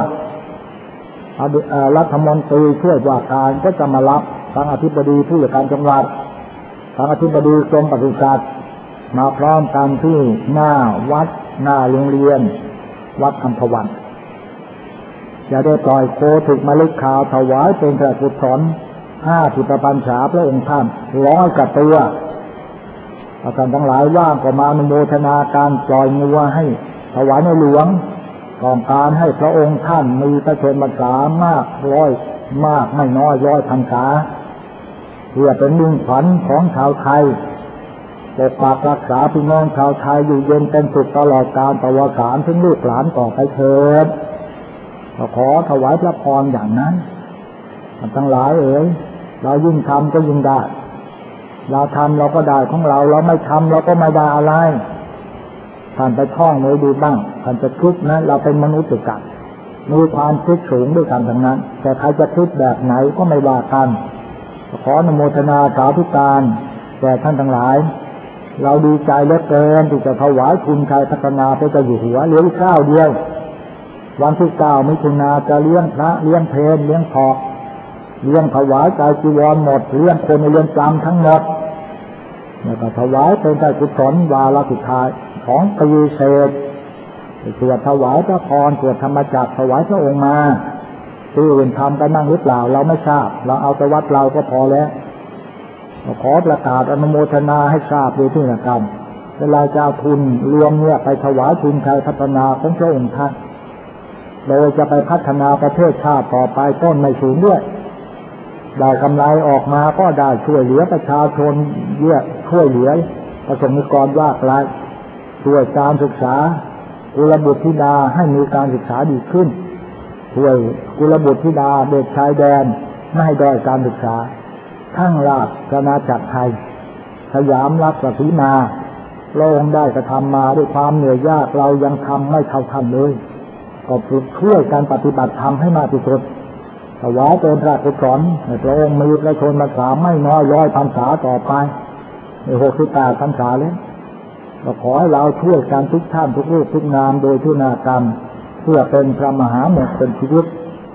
รัฐมนตรีช่วยว่าการก็จะมารับทางอธิบดีผู้ว่าการจังหวัดทางอธิบดีกรมปศุสัตว์มาพร้อมกันที่หน้าวัดหน้าโรงเรียนวัดอัมพวันจะได้ปล่อยโคถึกเมล็ดข่าวถวายเป็นพระกุศล50 พรรษาพระองค์ท่าน100 กว่าตัวท่านทั้งหลายว่างก็มาอนุโมทนาการปล่อยงัวให้ถวายในหลวงต้องการให้พระองค์ท่านมีพระชนมพรรษามากมากไม่น้อย100 พรรษาเพื่อเป็นมิ่งขวัญของชาวไทยปกปักรักษาพี่น้องชาวไทยอยู่เย็นเป็นสุขตลอดกาลตวสานถึงลูกหลานต่อไปเถิดขอถวายพระพรอย่างนั้นท่านทั้งหลายเรายิ่งทำก็ยิ่งได้เราทำเราก็ได้ของเราไม่ทำเราก็ไม่ได้อะไรท่านไปท่องเลยดูบ้างท่านจะคิดนะเราเป็นมนุษย์ด้วยกันมีความคิดสูงด้วยกันทั้งนั้นแต่ใครจะคิดแบบไหนก็ไม่ว่ากันขออนุโมทนาสาธุการแก่ท่านทั้งหลายเราดีใจเหลือเกินที่จะถวายทุนชัยพัฒนาพระเจ้าอยู่หัวเหลือ9 เดียววันที่9 มิถุนาจะเลี้ยงพระเลี้ยงเพลเลี้ยงพอกเลี้ยงถวายกายจีวรหมดเลี้ยงคนในเรือนจำทั้งหมดแล้วก็ถวายเป็นพระกุศลวาระสุดท้ายของปีเศษสวดถวายพระพรสวดธรรมจักรถวายพระองค์มาที่อื่นทำกันบ้างหรือเปล่าเราไม่ทราบเราเอาแต่วัดเราก็พอแล้วขอประกาศอนุโมทนาให้ทราบโดยที่ละกันเวลาจะเอาทุนรวมเนี่ยไปถวายทุนชัยพัฒนาของพระองค์ท่านโดยจะไปพัฒนาประเทศชาติต่อไปต้นไม่สูงด้วยได้กำไรออกมาก็ได้ช่วยเหลือประชาชนเยอะช่วยเหลือประสงนิกรยากไร้ช่วยการศึกษากุลบุตรธิดาให้มีการศึกษาดีขึ้นช่วยกุลบุตรธิดาเด็กชายแดนไม่ให้ด้อยการศึกษาทั้งราชอาณาจักรไทยสยามรัฐศรีมาพระองค์ได้กระทำมาด้วยความเหนื่อยยากเรายังทำไม่เท่าท่านเลยก็ช่วยการปฏิบัติธรรมให้มากที่สุดถวายเป็นพระกุศลให้พระองค์มีพระชนมพรรษาไม่น้อย100 พรรษาต่อไปใน68 พรรษาแล้วก็ขอให้เราช่วยกันทุกท่านทุกรูปทุกนามโดยทุนากรรมเพื่อเป็นพระมหามงคลชีวิต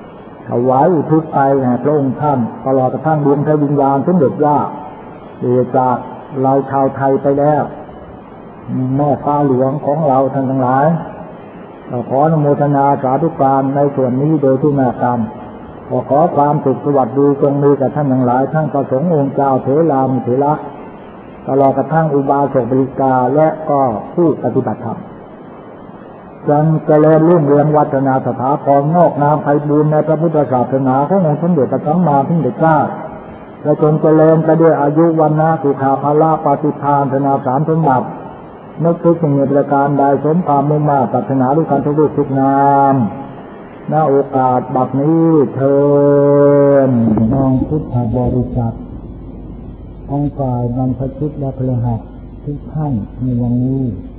ถวายอุทิศไปแด่พระองค์ท่านตลอดกระทั่งดวงพระวิญญาณสมเด็จย่าเดชจากเราชาวไทยไปแล้วแม่ฟ้าหลวงของเราท่านทั้งหลายขออนุโมทนาสาธุการในส่วนนี้โดยทุกนาการขอความสุขสวัสดีจงมีกับท่านทั้งหลายทั้งพระสงฆ์องค์เจ้าเถรามุเถระตลอดกระทั่งอุบาสกบริกาและก็ผู้ปฏิบัติธรรมจงเจริญรุ่งเรืองวัฒนาสถาพรงอกงามไพบูลย์ในพระพุทธศาสนาขององค์สมเด็จพระสัมมาสัมพุทธเจ้าและจงเจริญไปด้วยอายุวันนะสุขาภละปฏิภาณธนาสารสมบัตินึกทุกสิ่งในประการใดสมความมุ่งมั่นปรารถนาด้วยกันทุกรูปทุกนามณโอกาสบัดนี้เทินน้องพุทธบริษัทองค์ฝ่ายบรรพชิตและพลหัสทุกท่านในวันนี้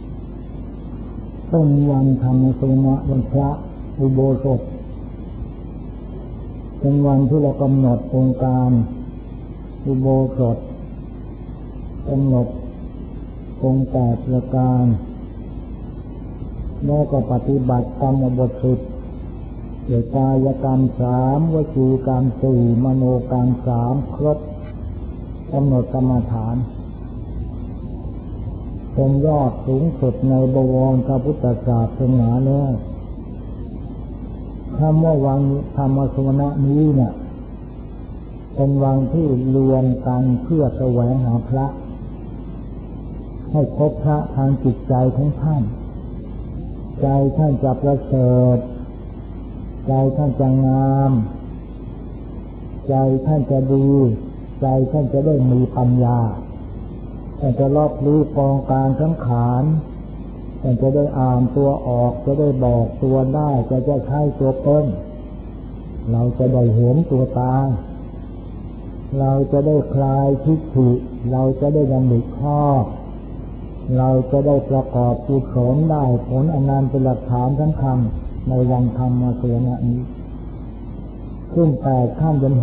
เป็นวันธรรมสวนะวันพระอุโบสถเป็นวันที่เรากำหนดองค์การอุโบสถกำหนดองค์8ประการแล้วก็ปฏิบัติกรรมบท10เกี่ยวกับกายกรรม3วจีกรรม4มโนกรรม3ครบกำหนดกรรมฐานเป็นยอดสูงสุดในบวรพระพุทธศาสนาแล้วคำว่าวันธรรมสวนะนี้เนี่ยเป็นวันที่รวมกันเพื่อแสวงหาพระให้พบพระทางจิตใจของท่านใจท่านจะประเสริฐใจท่านจะงามใจท่านจะดีใจท่านจะได้มีปัญญาท่านจะรอบรู้กองการสังขารท่านจะได้อ่านตัวออกจะได้บอกตัวได้จะใช้ตัวเป็นเราจะได้เห็นตัวตาเราจะได้คลายทิฏฐิเราจะได้ดำริชอบเราจะได้ประกอบกุศลได้ผลอนันต์เป็นหลักฐานสำคัญในวันธรรมสวนะนี้ขึ้น8ข้ามเดือน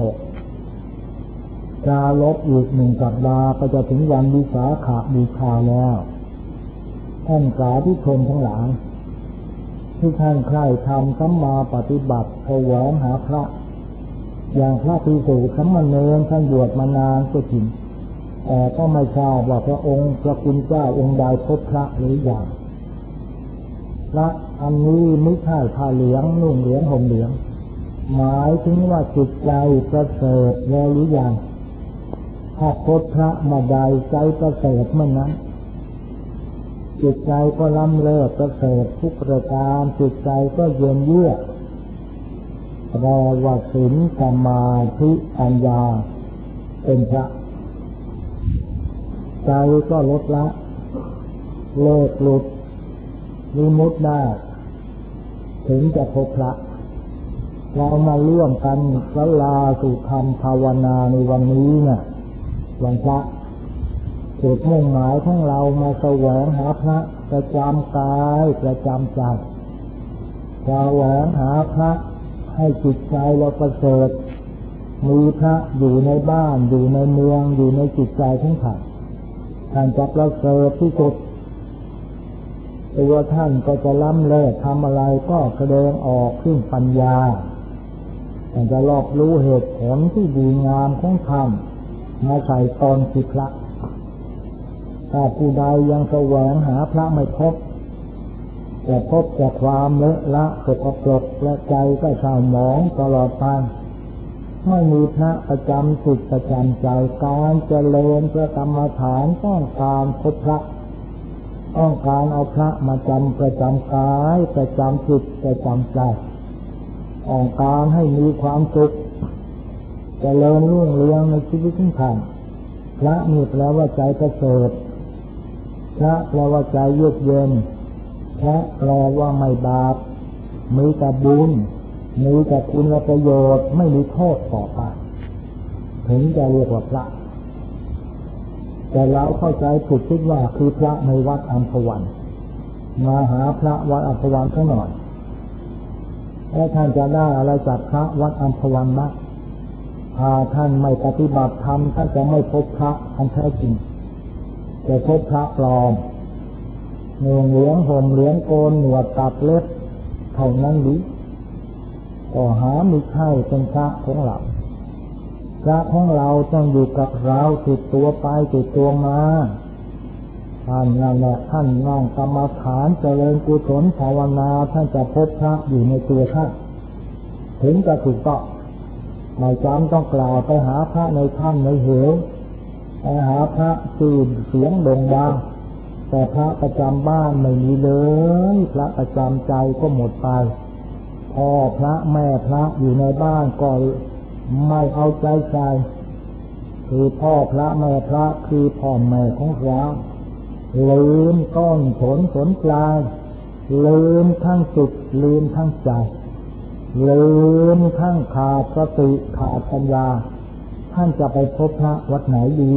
6จะลบอีก1 สัปดาห์ก็จะถึงวันวิสาขบูชาแล้วท่านสาธุชนทั้งหลายที่ท่านใคร่ทำสัมมาปฏิบัติแสวงหาพระอย่างพระภิกษุสามเณรท่านบวชมานานก็จริงแต่ก็ไม่ทราบว่าพระองค์พระคุณเจ้าองค์ใดพบพระหรือยังพระอันนี้ไม่ใช่ผ้าเหลืองนุ่งเหลืองห่มเหลืองหมายถึงว่าจิตใจประเสริฐแล้วหรือยังถ้าพบพระมาใดใจประเสริฐเมื่อนั้นจิตใจก็ล้ำเลิศประเสริฐทุกประการจิตใจก็เย็นเยือกแปลว่าศีลสมาธิปัญญาเป็นพระใจก็ลดละเลิกหลุดวิมุตติได้ถึงจะพบพระเรามาร่วมกันศาลาสู่ธรรมภาวนาในวันนี้เนี่ยวันพระจุดมุ่งหมายของเรามาแสวงหาพระประจำกายประจำใจแสวงหาพระให้จิตใจเราประเสริฐมีพระอยู่ในบ้านอยู่ในเมืองอยู่ในจิตใจทั้งท่านท่านจะประเสริฐที่สุดตัวท่านก็จะล้ำเลิศทำอะไรก็แสดงออกขึ้นปัญญาท่านจะรอบรู้เหตุผลที่ดีงามของธรรมมาใส่ตนที่พระถ้าผู้ใดยังแสวงหาพระไม่พบจะพบแต่ความเลอะละสกปรกและใจก็เศร้าหมองตลอดไปไม่มีพระประจำจิตประจำใจการเจริญพระกรรมฐานต้องการพบพระต้องการเอาพระมาจำประจำกายประจำจิตประจำใจต้องการให้มีความสุขเจริญรุ่งเรืองในชีวิตของท่านพระนี่แปลว่าใจประเสริฐพระแปลว่าใจเยือกเย็นพระแปลว่าไม่บาปมีแต่บุญมีแต่คุณประโยชน์ไม่มีโทษต่อไปถึงจะเรียกว่าพระแต่เราเข้าใจผิดคิดว่าคือพระในวัดอัมพวันมาหาพระวัดอัมพวันสักหน่อยแล้วท่านจะได้อะไรจากพระวัดอัมพวันบ้างถ้าท่านไม่ปฏิบัติธรรมท่านจะไม่พบพระอันแท้จริงจะพบพระปลอมนุ่งเหลืองห่มเหลืองโกนหนวดตัดเล็บเท่านั้นหรือก็หาไม่ใช่เป็นพระของเราพระของเราต้องอยู่กับเราติดตัวไปติดตัวมาท่านนั่นแหละท่านนั่งกรรมฐานเจริญกุศลภาวนาท่านจะพบพระอยู่ในตัวท่านถึงจะถูกต้องไม่จำต้องกล่าวไปหาพระในถ้ำในเหวไปหาพระชื่อเสียงโด่งดังแต่พระประจำบ้านไม่มีเลยพระประจำใจก็หมดไปพ่อพระแม่พระอยู่ในบ้านก็ไม่เอาใจใส่คือพ่อพระแม่พระคือพ่อแม่ของเราลืมต้นผลปลายลืมทั้งจิตลืมทั้งใจลืมทั้งขาดสติขาดปัญญาท่านจะไปพบพระวัดไหนดี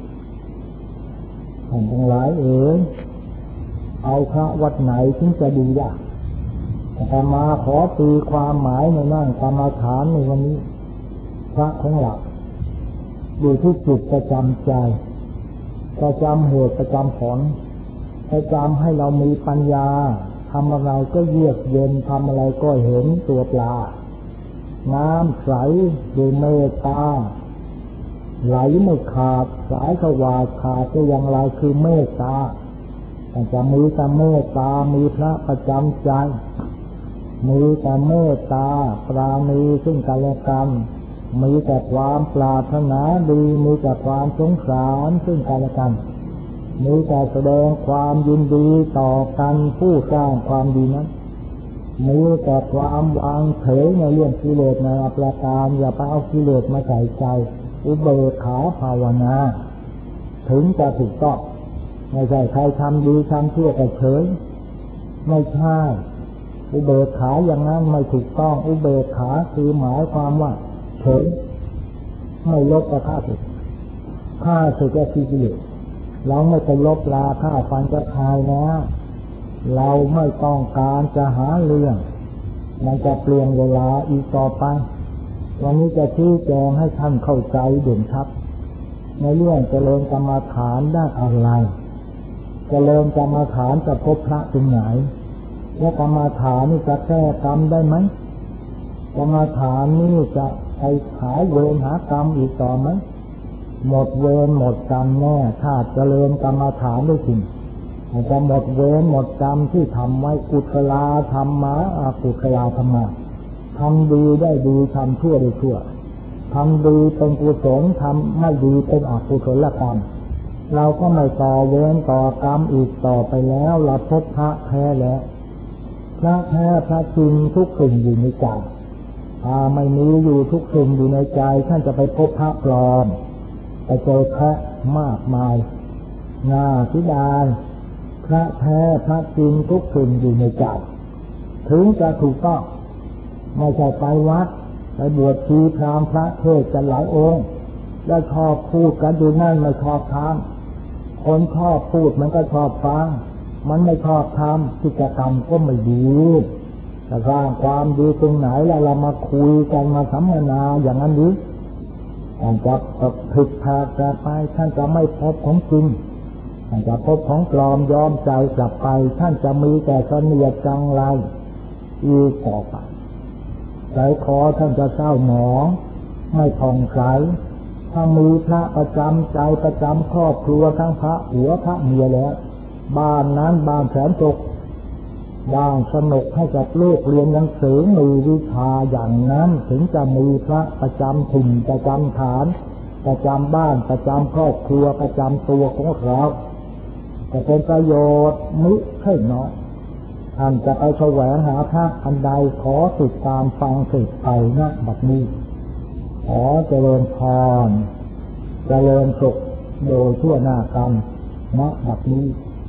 ท่านทั้งหลายเอาพระวัดไหนถึงจะดีล่ะแต่มาขอตีความหมายในนั่งกรรมฐานในวันนี้พระของเราอยู่ที่จิตประจำใจประจำเหตุประจำผลประจำให้เรามีปัญญาทำอะไรก็เยือกเย็นทำอะไรก็เห็นตัวปลาน้ำใสด้วยเมตตาไหลไม่ขาดสายสวาดขาดก็อย่างไรคือเมตตาแต่จะมีแต่เมตตามีพระประจำใจมีแต่เมตตาปราณีซึ่งกันและกันมีแต่ความปรารถนาดีมีแต่ความสงสารซึ่งกันและกันมีแต่แสดงความยินดีต่อกันผู้สร้างความดีนั้นมีแต่ความวางเฉยในเรื่องกิเลสในประการอย่าไปเอากิเลสมาใส่ใจอุเบกขาภาวนาถึงจะถูกต้องไม่ใช่ใครทำดีทำชั่วก็เฉยไม่ใช่อุเบกขาอย่างนั้นไม่ถูกต้องอุเบกขาคือหมายความว่าเฉยไม่ลบกับฆ่าศึกก็คือกิเลสเราไม่ไปลบลาฆ่าฟันจะคายนะเราไม่ต้องการจะหาเรื่องมันจะเปลี่ยนเวลาอีกต่อไปวันนี้จะชี้แจงให้ท่านเข้าใจเด่นชัดในเรื่องเจริญกรรมฐานได้อะไรเจริญกรรมฐานจะพบพระตรงไหนและกรรมฐานนี่จะแก้กรรมได้ไหมกรรมฐานนี่จะไปหาเวรหากรรมอีกต่อไหมหมดเวรหมดกรรมแน่ถ้าเจริญกรรมฐานด้วยจริงจะหมดเวรหมดกรรมที่ทำไว้กุศลธรรมะอกุศลธรรมะทำดีได้ดีทำชั่วได้ชั่วทำดีเป็นกุศลทำไม่ดีเป็นอกุศลกรรมเราก็ไม่ต่อเวรต่อกรรมอีกต่อไปแล้วเราพบพระแท้แล้วพระแท้พระจริงทุกสิ่งอยู่ในใจถ้าไม่มีอยู่ทุกสิ่งอยู่ในใจท่านจะไปพบพระปลอมไปเจอพระมากมายน่าเสียดายพระแท้พระจริงทุกสิ่งอยู่ในใจถึงจะถูกต้องไม่ใช่ไปวัดไปบวชชีพราหมณ์พระเทศน์กันหลายองค์แล้วชอบพูดกันอยู่นั่นไม่ชอบทำคนชอบพูดมันก็ชอบฟังมันไม่ชอบทำกิจกรรมก็ไม่ดีจะสร้างความดีตรงไหนแล้วเรามาคุยกันมาสัมมนาอย่างนั้นดีท่านจะผิดพลาดไปท่านจะไม่พบของจริงท่านจะพบของปลอมยอมใจกลับไปท่านจะมีแต่เสนียดจังไรอีกต่อไปใจคอท่านจะเศร้าหมองไม่ผ่องใสถ้ามีพระประจำใจประจำครอบครัวทั้งพระหัวพระเมียแล้วบ้านนั้นบ้านแสนสุขบ้านสนุกให้กับลูกเรียนหนังสือมีวิชาอย่างนั้นถึงจะมีพระประจำถิ่นประจำฐานประจำบ้านประจำครอบครัวประจำตัวของเราจะเป็นประโยชน์มิใช่น้อยท่านจะไปแสวงหาพระอันใดขอติดตามฟังสืบไปณบัดนี้ขอเจริญพรเจริญสุขโดยทั่วหน้ากันณบัดนี้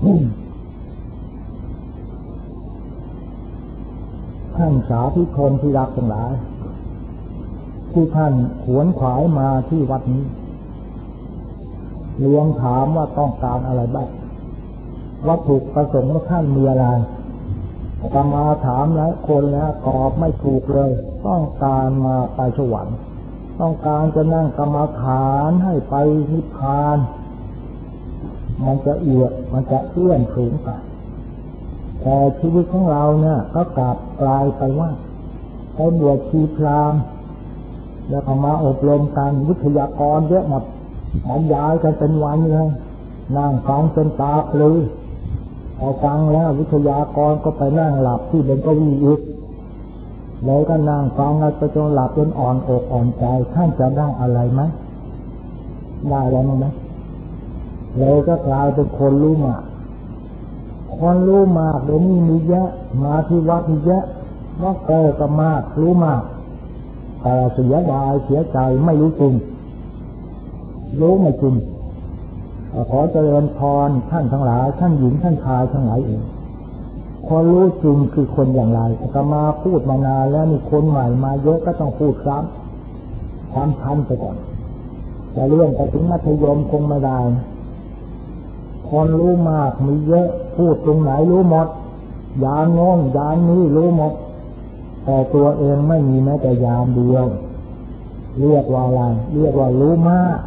ท่านสาธุชนที่รักทั้งหลายที่ท่านขวนขวายมาที่วัดนี้เรียนถามว่าต้องการอะไรบ้างวัตถุประสงค์ของท่านมีอะไรอาตมาถามหลายคนแล้วตอบไม่ถูกเลยต้องการมาไปสวรรค์ต้องการจะนั่งกรรมฐานให้ไปนิพพานมันจะเอื้อมันจะเอื้อนสูงไปแต่ชีวิตของเราเนี่ยก็กลับกลายไปว่าไปบวชชีพราหมณ์แล้วก็มาอบรมกันวิทยากรเยอะหมดบรรยายกันเป็นวันเลยนั่งฟังจนตาปลือพอฟังแล้ววิทยากรก็ไปนั่งหลับที่บนเก้าอี้อีกเลยก็นั่งฟังแล้วไปจนหลับจนอ่อนอกอ่อนใจท่านจะได้อะไรไหมได้แล้วไหมเลยก็กลายเป็นคนรู้มากคนรู้มากเดี๋ยวนี้มีเยอะมาที่วัดมีเยอะว่าเกิดก็มากรู้มากแต่เสียดายเสียใจไม่รู้จริงรู้ไม่จริงขอเจริญพรท่านทั้งหลายท่านหญิงท่านชายทั้งหลายเองคนรู้จริงคือคนอย่างไรอาตมาพูดมานานแล้วมีคนใหม่มาเยอะก็ต้องพูดซ้ำทันไปก่อนจะเรื่องไปถึงมัธยมคงไม่ได้คนรู้มากมีเยอะพูดตรงไหนรู้หมดยานโน้นยานนี้รู้หมดแต่ตัวเองไม่มีแม้แต่ยามเดียวเรียกว่าอะไรเรียกว่ารู้มาก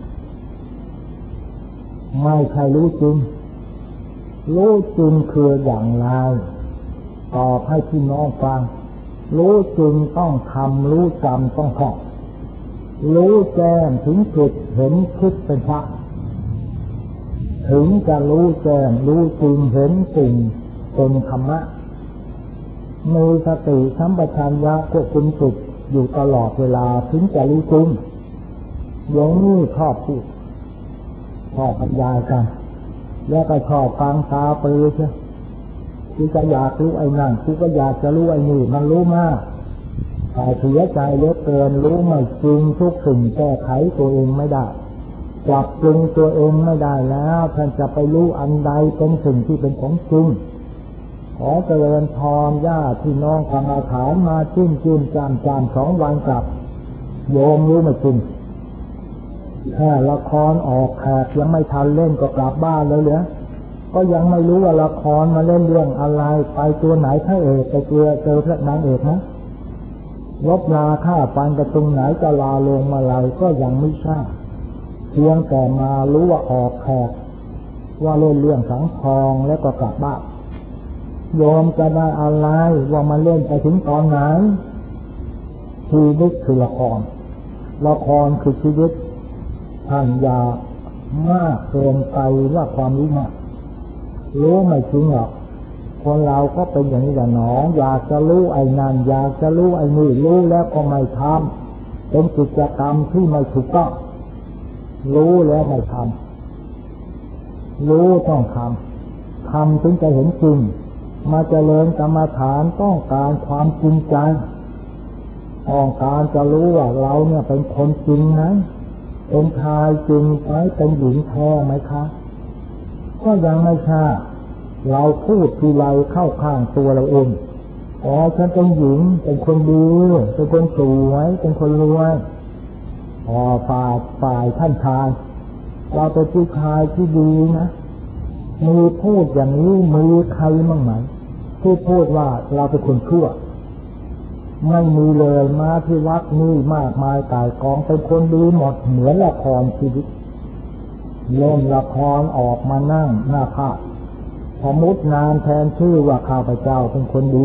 ไม่ใช่รู้จริงรู้จริงคืออย่างไรตอบให้พี่น้องฟังรู้จริงต้องทำรู้จำต้องท่องรู้แจ้งถึงจุดเห็นคิดเป็นพระถึงจะรู้แจ้งรู้จริงเห็นจริงเป็นธรรมะมีสติสัมปชัญญะควบคุมจิตอยู่ตลอดเวลาถึงจะรู้จริงอย่างนี้ชอบพูดชอบบรรยายกันแล้วก็ชอบฟังตาปลือใช่กูก็อยากรู้ไอ้นั่นกูก็อยากจะรู้ไอ้นี่มันรู้มากแต่เสียใจเหลือเกินรู้ไม่จริงทุกสิ่งแก้ไขตัวเองไม่ได้ปรับปรุงตัวเองไม่ได้แล้วท่านจะไปรู้อันใดเป็นสิ่งที่เป็นของจริงขอเจริญพรญาติพี่น้องกรรมฐานมาจิ้มจาม2 วันกลับโยมรู้ไม่จริงแค่ละครออกแขกยังไม่ทันเล่นก็กลับบ้านเลยเหรอก็ยังไม่รู้ว่าละครมาเล่นเรื่องอะไรไปตัวไหนพระเอกไปเจอพระนางเอกนะลบลาฆ่าฟันกันตรงไหนจะลาลงมาลัยก็ยังไม่ทราบเพียงแต่มารู้ว่าออกแขกว่าเล่นเรื่องสังทองแล้วก็กลับบ้านโยมจะได้อะไรว่ามาเล่นไปถึงตอนไหนชีวิตคือละครคือชีวิตท่านอย่ามากเกินไปว่าความรู้มากรู้ไม่จริงหรอกคนเราก็เป็นอย่างนี้แหละหนออยากจะรู้ไอ้นั่นอยากจะรู้ไอ้นี่รู้แล้วก็ไม่ทำเป็นกิจกรรมที่ไม่ถูกต้องรู้แล้วไม่ทำรู้ต้องทำถึงจะเห็นจริงมาเจริญกรรมฐานต้องการความจริงใจต้องการจะรู้ว่าเราเนี่ยเป็นคนจริงไหมเป็นชายจริงไหมเป็นหญิงแท้ไหมคะก็ยังไม่ใช่เราพูดทีไรเข้าข้างตัวเราเองฉันเป็นหญิงเป็นคนดีเป็นคนสวยเป็นคนรวยฝ่ายท่านชายเราเป็นผู้ชายที่ดีนะมีพูดอย่างนี้มีใครมั่งไหมที่พูดว่าเราเป็นคนชั่วไม่มีเลยมาที่วัดนี่มากมายกายกองเป็นคนดีหมดเหมือนละครชีวิตเล่นละครออกมานั่งหน้าภาพสมมุตินามแทนชื่อว่าข้าพเจ้าเป็นคนดี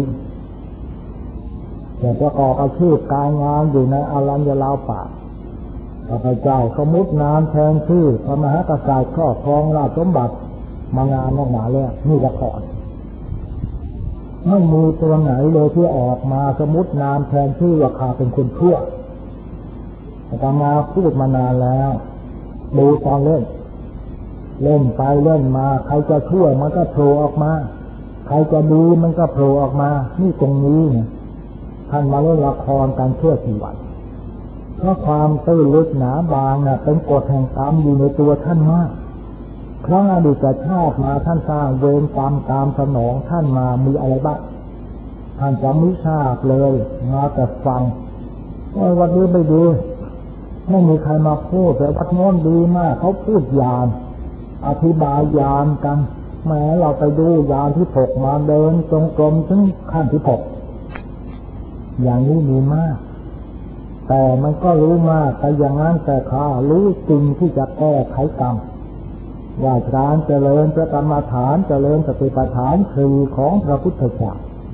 แต่ประกอบอาชีพการงานอยู่ในอรัญญลาวป่าข้าพเจ้าสมมุตินามแทนชื่อพระมหากษัตริย์ครอบครองราชสมบัติมางานหนาแล้วนี่ละครไม่มีตัวไหนเลยที่ออกมาสมมุตินามแทนชื่อว่าข้าเป็นคนชั่วอาตมาพูดมานานแล้วดูตอนเล่นไปเล่นมาใครจะชั่วมันก็โผล่ออกมาใครจะดีมันก็โผล่ออกมานี่ตรงนี้เนี่ยท่านมาเล่นละครกันชั่วกี่วันเพราะความตื้นลึกหนาบางน่ะเป็นกฎแห่งกรรมอยู่ในตัวท่านมากครั้งอดีตชาติมาท่านสร้างเวรกรรมตามสนองท่านมามีอะไรบ้างท่านจะไม่ทราบเลยมาแต่ฟังวันนี้ไม่ดีไม่มีใครมาพูดแต่วัดโน้นดีมากเขาพูดยานอธิบายยานกันแม้เราไปดูยานที่6มาเดินจงกรมถึงขั้นที่6อย่างนี้มีมากแต่มันก็รู้มากแต่อย่างนั้นแต่ข้ารู้จริงที่จะแก้ไขกรรมว่าการเจริญพระกรรมฐานเจริญสติปัฏฐานคือของพระพุทธเจ้า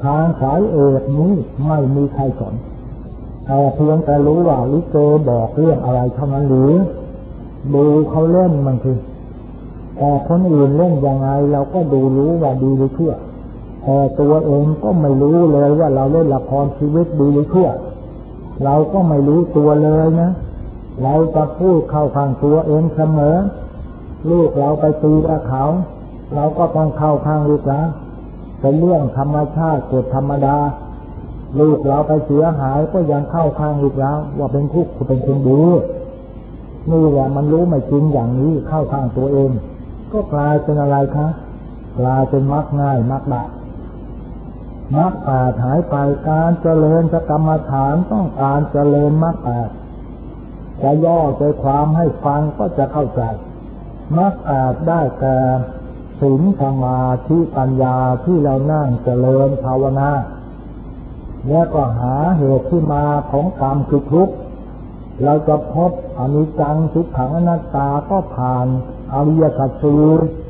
ทางสายเอกนี้ไม่มีใครสอนแต่เพียงแต่รู้ว่าลิเกบอกเรื่องอะไรเท่านั้นหรือดูเขาเล่นมันคือแต่คนอื่นเล่นยังไงเราก็ดูรู้ว่าดีหรือชั่วแต่ตัวเองก็ไม่รู้เลยว่าเราเล่นละครชีวิตดีหรือชั่วเราก็ไม่รู้ตัวเลยนะเราจะพูดเข้าข้างตัวเองเสมอลูกเราไปตีกับเขาเราก็ต้องเข้าข้างลูกนะเป็นเรื่องธรรมชาติกฎธรรมดาลูกเราไปเสียหายก็ยังเข้าข้างลูกเราว่าเป็นทุกข์เป็นคนดีนี่แหละมันรู้ไม่จริงอย่างนี้เข้าข้างตัวเองก็กลายเป็นอะไรคะกลายเป็นมรรคง่ายมรรคบากมรรคแปดหายไปการเจริญกรรมฐานต้องการเจริญมรรคแปดจะย่อใจความให้ฟังก็จะเข้าใจมรรคแปดได้แก่ศีลสมาธิปัญญาที่เรานั่งเจริญภาวนาแล้วก็หาเหตุที่มาของกรรมคือทุกข์เราจะพบอนิจจังทุกขังอนัตตาก็ผ่านอริยสัจสี่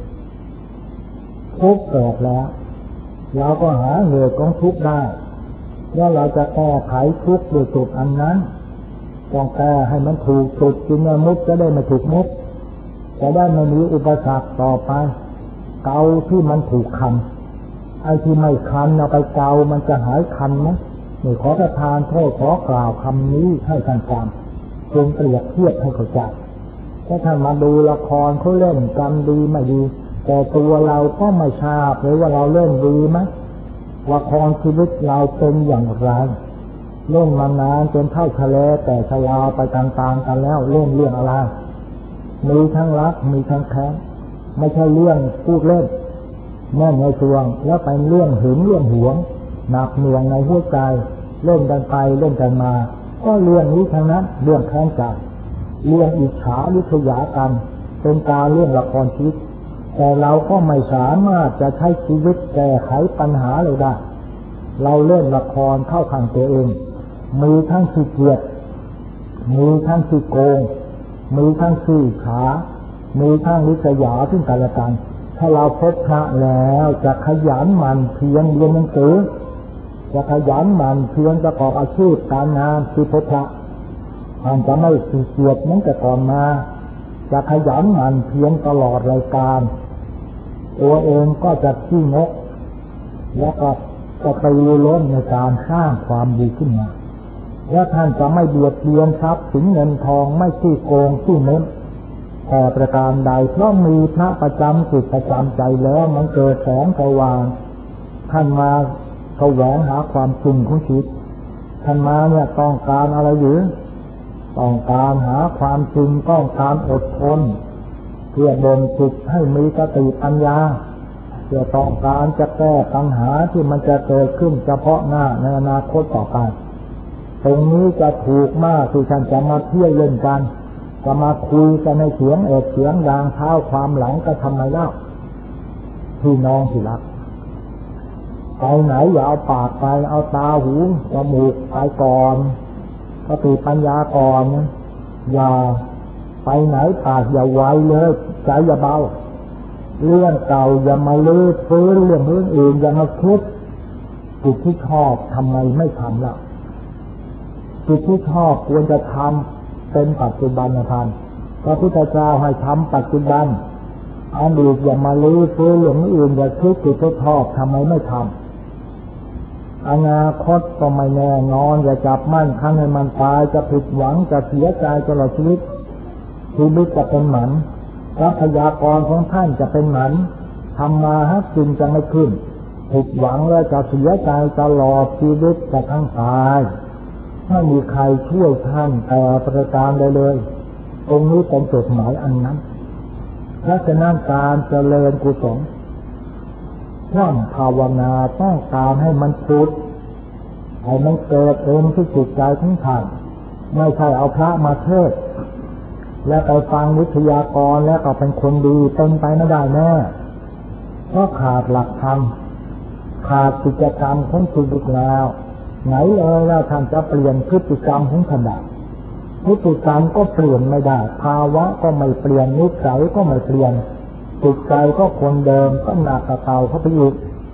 ทุกข์เกิดแล้วเราก็หาเหตุของทุกข์ได้ว่าเราจะแก้ไขทุกข์ด้วยจุดอันนั้นต้องแก้ให้มันถูกจุดจึงมุกจะได้ไม่ถูกมุกจะได้ไม่มีอุปสรรคต่อไปเกาที่มันถูกคันไอ้ที่ไม่คันเอาไปเกามันจะหายคันไหมนี่ขอประทานโทษขอกล่าวคำนี้ให้ท่านจำจงเปรียบเทียบให้เข้าใจถ้าท่านมาดูละครเขาเล่นกันดีไม่ดีแต่ตัวเราก็ไม่ทราบเลยว่าเราเล่นดีไหมละครชีวิตเราเป็นอย่างไรเล่นมานานจนเท่าทะเลแต่ชราไปต่างๆกันแล้วเล่นเรื่องอะไรมีทั้งรักมีทั้งแค้นไม่ใช่เรื่องพูดเล่นแน่นในช่วงแล้วไปเรื่องหึงเรื่องหวงหนักหน่วงในหัวใจเล่นกันไปเล่นกันมาก็เรื่องนี้ทั้งนั้นเรื่องแค้นใจเรื่องอิจฉาริษยากันเป็นการเรื่องละครชีวิตแต่เราก็ไม่สามารถจะใช้ชีวิตแก้ไขปัญหาเลยได้เราเล่นละครเข้าข้างตัวเองมีทั้งขี้เกียจมีทั้งขี้โกงมีทั้งขี้ขามีทั้งริษยาซึ่งกันและกันถ้าเราพบพระแล้วจะขยันหมั่นเพียรเรียนหนังสือจะขยันหมั่นเพียรประกอบอาชีพการงานที่พบพระท่านจะไม่ขี้เกียจเหมือนแต่ก่อนมาจะขยันหมั่นเพียรตลอดรายการตัวเองก็จะขี้งกแล้วก็จะไปล้นในการสร้างความดีขึ้นมาและท่านจะไม่เบียดเบียนทรัพย์สินเงินทองไม่ขี้โกงขี้เม้มแต่ประการใดเพราะมีพระประจำจิตประจำใจแล้วมันเกิดแสงสว่างท่านมาแสวงหาความจริงของชีวิตท่านมาเนี่ยต้องการอะไรหรือต้องการหาความจริงต้องการอดทนเพื่อบ่มจิตให้มีสติปัญญาเพื่อต้องการจะแก้ปัญหาที่มันจะเกิดขึ้นเฉพาะหน้าในอนาคตต่อไปตรงนี้จะถูกมากที่ท่านจะมาเที่ยวเล่นกันจะมาคุยกันในเสียงเอกเสียงดังเท้าความหลังก็ทำไมเล่าพี่น้องที่รักไปไหนอย่าเอาปากไปเอาตาหูจมูกไปก่อนสติปัญญาก่อนอย่าไปไหนปากอย่าไวเลยใจอย่าเบาเรื่องเก่าอย่ามาลื้อฟื้นเรื่องอื่นอย่ามาคิดจิตที่ชอบทำไมไม่ทำล่ะจิตที่ชอบควรจะทำเป็นปัจจุบันธรรมพระพุทธเจ้าให้ทำปัจจุบันอันอื่นอย่ามาลื้อฟื้นเรื่องอื่นอย่าคิดจิตที่ชอบทำไมไม่ทำอนาคตก็ไม่แน่นอนอย่าจับมั่นคั่งให้มันตายจะผิดหวังจะเสียใจตลอดชีวิตจะเป็นหมันทรัพยากรของท่านจะเป็นหมันทำมาหากินจะไม่ขึ้นผิดหวังและจะเสียใจตลอดชีวิตจะทั้งตายไม่มีใครช่วยท่านแต่ประการใดเลยตรงนี้เป็นจุดหมายอันนั้นเพราะฉะนั้นการเจริญกุศลท่องภาวนาต้องการให้มันพุทธให้มันเกิดเองที่จิตใจของท่านไม่ใช่เอาพระมาเทศน์แล้วไปฟังวิทยากรแล้วก็เป็นคนดีเป็นไปไม่ได้แน่เพราะขาดหลักธรรมขาดกิจกรรมของชีวิตแล้วไหนเลยแล้วท่านจะเปลี่ยนพฤติกรรมของท่านได้พฤติกรรมก็เปลี่ยนไม่ได้ภาวะก็ไม่เปลี่ยนนิสัยก็ไม่เปลี่ยนจิตใจก็คนเดิมก็หนักกว่าเก่าเข้าไปอีก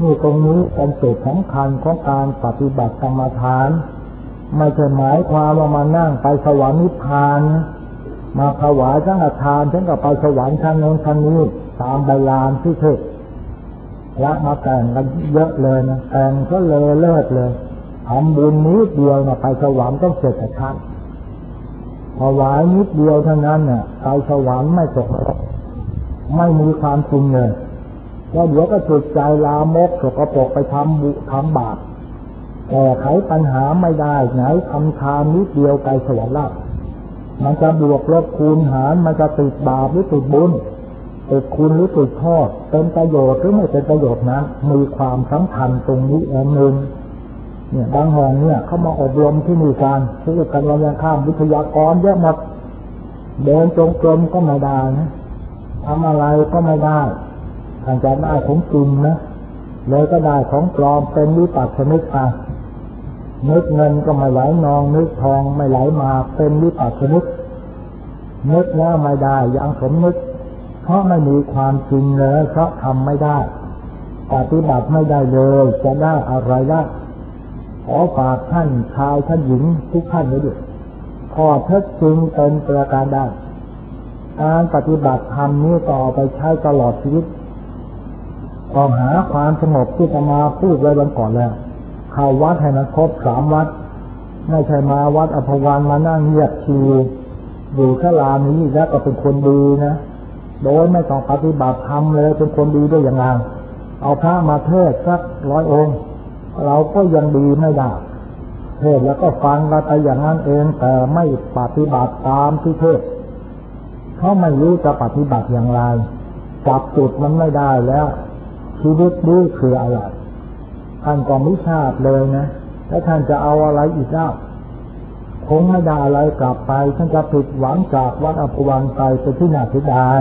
นี่ตรงนี้เป็นจุดสำคัญของการปฏิบัติกรรมฐานไม่ใช่หมายความว่ามานั่งไปสวรรค์นิพพานมาถวายสังฆทานฉันก็ไปสวรรค์ชั้นโน้นชั้นนี้ตามใบลานที่เทศละมาแต่งกันเยอะเลยนะแต่งก็เลยเลิศเลยทำบุญนิดเดียวนะไปสวรรค์ต้องเสร็จชั้นถวายนิดเดียวเท่านั้นน่ะไปสวรรค์ไม่ตกไม่มีความจริงเลยแล้วเดี๋ยวก็จุดใจลามกสกปรกไปทำบาปแก้ไขปัญหาไม่ได้ไหนทำทานนิดเดียวไปสวรรค์ละมันจะบวกลบคูณหารมันจะติดบาปหรือติดบุญติดคุณหรือติดโทษเป็นประโยชน์หรือไม่เป็นประโยชน์นั้นมีความสำคัญตรงนี้เองหนึ่งเนี่ยบางแห่งเนี่ยเขามาอบรมที่นี่กันพูดกันวันยังข้ามวิทยากรเยอะหมดเดินจงกรมก็ไม่ได้นะทำอะไรก็ไม่ได้ทางจะได้ของจริงนะเลยก็ได้ของปลอมเป็นวิปัสสนิกไปนึกเงินก็ไม่ไหลนองนึกทองไม่ไหลมาเป็นวิปัสสนิกนึกแล้วไม่ได้ยังสมนึกเพราะไม่มีความจริงเลยเพราะทำไม่ได้ปฏิบัติไม่ได้เลยจะได้อะไรได้ขอฝากท่านชายท่านหญิงทุกท่านไว้ด้วยข้อเท็จจริงเป็นประการได้การปฏิบัติธรรมนี้ต่อไปใช้ตลอดชีวิตต้องหาความสงบที่จะมาพูดไว้วันก่อนแล้วเข้าวัดให้มันครบ3 วัดไม่ใช่มาวัดอภวันมานั่งเงียบชีอยู่แค่ลานนี้แล้วก็เป็นคนดีนะโดยไม่ต้องปฏิบัติธรรมเลยเป็นคนดีได้อย่างไรเอาพระมาเทศสัก100 องค์เราก็ยังดีไม่ได้เทศแล้วก็ฟังกันไปอย่างนั้นเองแต่ไม่ปฏิบัติตามที่เทศเขาไม่รู้จะปฏิบัติอย่างไรจับจุดมันไม่ได้แล้วชีวิตนี้คืออะไรท่านก็ไม่ทราบเลยนะแล้วท่านจะเอาอะไรอีกแล้วคงไม่ได้อะไรกลับไปท่านจะผิดหวังจากวัดอภวันไปเป็นที่น่าเสียดาย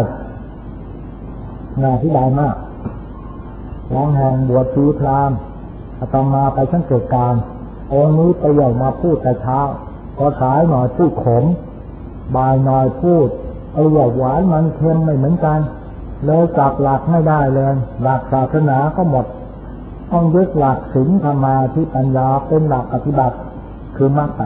มากหลังแห่งบวชชีพราหมณ์อาตมาไปสังเกตการองค์นี้ไปใหญ่มาพูดแต่เช้าก็สายหน่อยพูดขมบ่ายหน่อยพูดหวานมันเค็มไม่เหมือนกันเลยจับหลักไม่ได้เลยหลักศาสนาก็หมดต้องยึดหลักศีลธรรมาธิปัญญาเป็นหลักปฏิบัติคือมรรค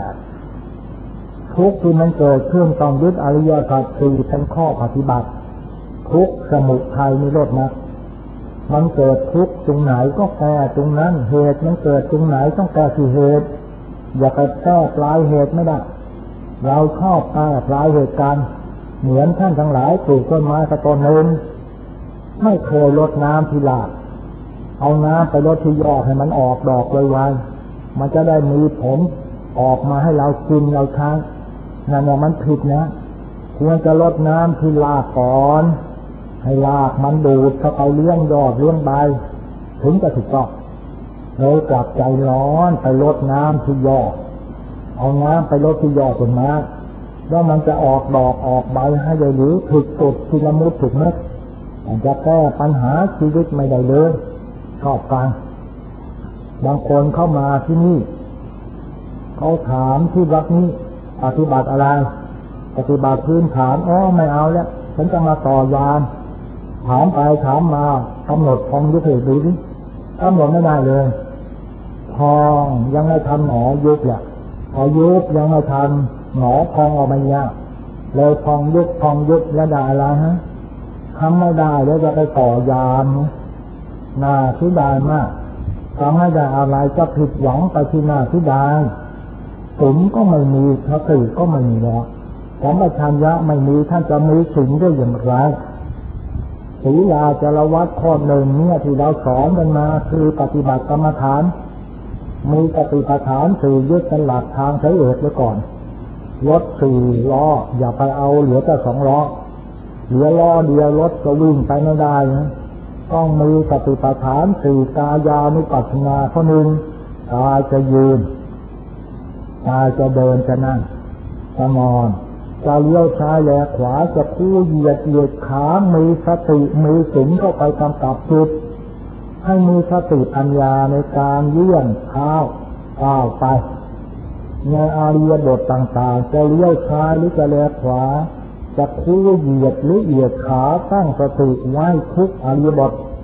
8ทุกที่มันเกิดขึ้นต้องยึดอริยสัจ 4เป็นข้อปฏิบัติทุกสมุทัยนิโรธมรรคมันเกิดทุกตรงไหนก็แก้ตรงนั้นเหตุมันเกิดตรงไหนต้องแก้ที่เหตุอย่าไปแก้ปลายเหตุไม่ได้เราชอบแก้ปลายเหตุการณ์เหมือนท่านทั้งหลายปลูกต้นไม้สักต้นหนึ่งไม่เคยรดน้ำที่รากเอาน้ำไปรดที่ยอดให้มันออกดอกไวๆมันจะได้มีผลออกมาให้เรากินเราใช้นั่นเนี่ยมันผิดนะควรจะรดน้ำที่รากก่อนให้รากมันดูดเข้าไปเลี้ยงยอดเลี้ยงใบถึงจะถูกต้องเลยกลับใจร้อนไปรดน้ำที่ยอดเอาน้ำไปรดที่ยอดต้นไม้แล้วมันจะออกดอกออกใบให้ได้หรือถูกจุดที่ละมุดถูกเม็ดมันจะแก้ปัญหาชีวิตไม่ได้เลยชอบฟังบางคนเข้ามาที่นี่เขาถามที่วัดนี้ปฏิบัติอะไรปฏิบัติพื้นฐานไม่เอาแล้วฉันจะมาต่อยานถามไปถามมากำหนดพองยุบเหตุดูดิกำหนดไม่ได้เลยพองยังไม่ทันหนอยุบแหละพอยุบยังไม่ทันหนอพองออกมาเนี้ยเลยพองยุบแล้วได้อะไรฮะทำไม่ได้แล้วจะไปต่อยานน่าเสียดายมากทำให้ได้อะไรจะผิดหวังไปที่น่าเสียดายศีลก็ไม่มีสติก็ไม่มีแล้วสัมปชัญญะไม่มีท่านจะมีศีลได้อย่างไรศีลาจารวัตข้อหนึ่งเนี่ยที่เราสอนกันมาคือปฏิบัติกรรมฐานมีปฏิปทาน4ยึดเป็นหลักทางใช้เอกไว้ก่อนรถ4 ล้ออย่าไปเอาเหลือแต่2 ล้อเหลือล้อเดียวรถก็วิ่งไปไม่ได้นะต้องมีปฏิปทาน4กายานุปัสสนาข้อหนึ่งกายจะยืนกายจะเดินจะนั่งจะนอนจะเลี้ยวซ้ายแลขวาจะคู่เหยียดขามีสติมีศีลเข้าไปกำกับจิตให้มีสติปัญญาในการเลื่อนเท้าก้าวไปในอาริยบทต่างๆจะเลี้ยวซ้ายหรือจะแลขวาจะคู่เหยียดหรือเหยียดขาตั้งสติไว้ทุกอาริยบท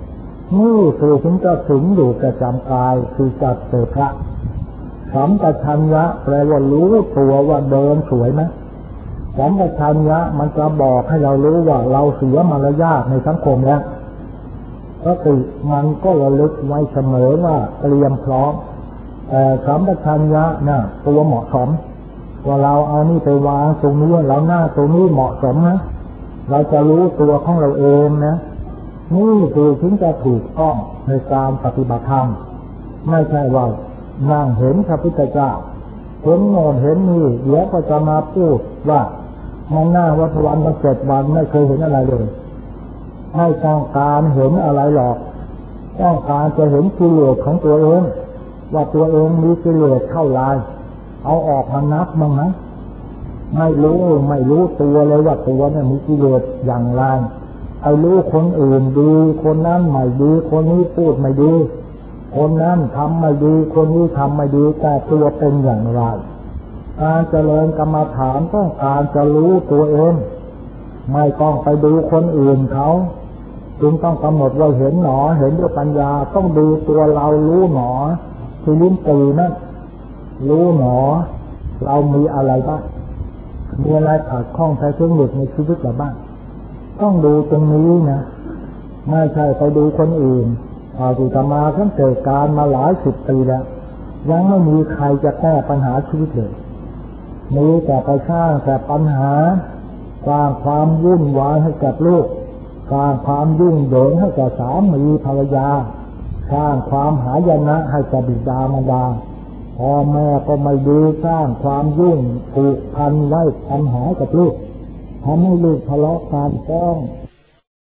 นี่คือถึงจะถึงอยู่ประจำกายคือจัดเสพะสัมปชัญญะแปลว่ารู้ตัวว่าเดินสวยไหมสัมปชัญญะมันจะบอกให้เรารู้ว่าเราเสียมารยาทในสังคมแล้วสติมันก็ระลึกไว้เสมอว่าเตรียมพร้อมแต่สัมปชัญญะน่ะตัวเหมาะสมว่าเราเอานี่ไปวางตรงนี้เราหน้าตรงนี้เหมาะสมนะเราจะรู้ตัวของเราเองนะนี่คือถึงจะถูกต้องในการปฏิบัติธรรมไม่ใช่ว่านั่งเห็นพระพุทธเจ้าเห็นโน่นเห็นนี่เดี๋ยวก็จะมาพูดว่ามันหน้าวัฏวันมา7 วันไม่เคยเห็นอะไรเลยไม่ต้องการเห็นอะไรหรอกต้องการจะเห็นกิเลสของตัวเองว่าตัวเองมีกิเลสเท่าไรเอาออกมานับมั้งนะไม่รู้ตัวเลยว่าตัวเนี่ยมีกิเลสอย่างไรไอ้รู้คนอื่นดีคนนั้นไม่ดีคนนี้พูดไม่ดีคนนั้นทำไม่ดีคนนี้ทำไม่ดีแต่ตัวเป็นอย่างไรการเจริญกรรมฐานต้องการจะรู้ตัวเองไม่ต้องไปดูคนอื่นเขาจึงต้องกำหนดว่าเห็นหนอเห็นด้วยปัญญาต้องดูตัวเรารู้หนอที่ลิ้นปีนั่นรู้หนอเรามีอะไรบ้างมีอะไรขาดข้องใช้เทคนิคในชีวิตเราบ้างต้องดูตรงนี้นะไม่ใช่ไปดูคนอื่นอาตมาทั้งเกิดการมาหลาย10 ปีแล้วยังไม่มีใครจะแก้ปัญหาชีวิตเลยมีแต่ไปสร้างแต่ปัญหาสร้างความวุ่นวายให้กับลูกสร้างความยุ่งเหยิงให้กับสามีภรรยาสร้างความหายนะให้กับบิดามารดาพ่อแม่ก็ไม่ดีสร้างความยุ่งผูกพันไว้ปัญหากับลูกทำให้ลูกทะเลาะกันฟ้อง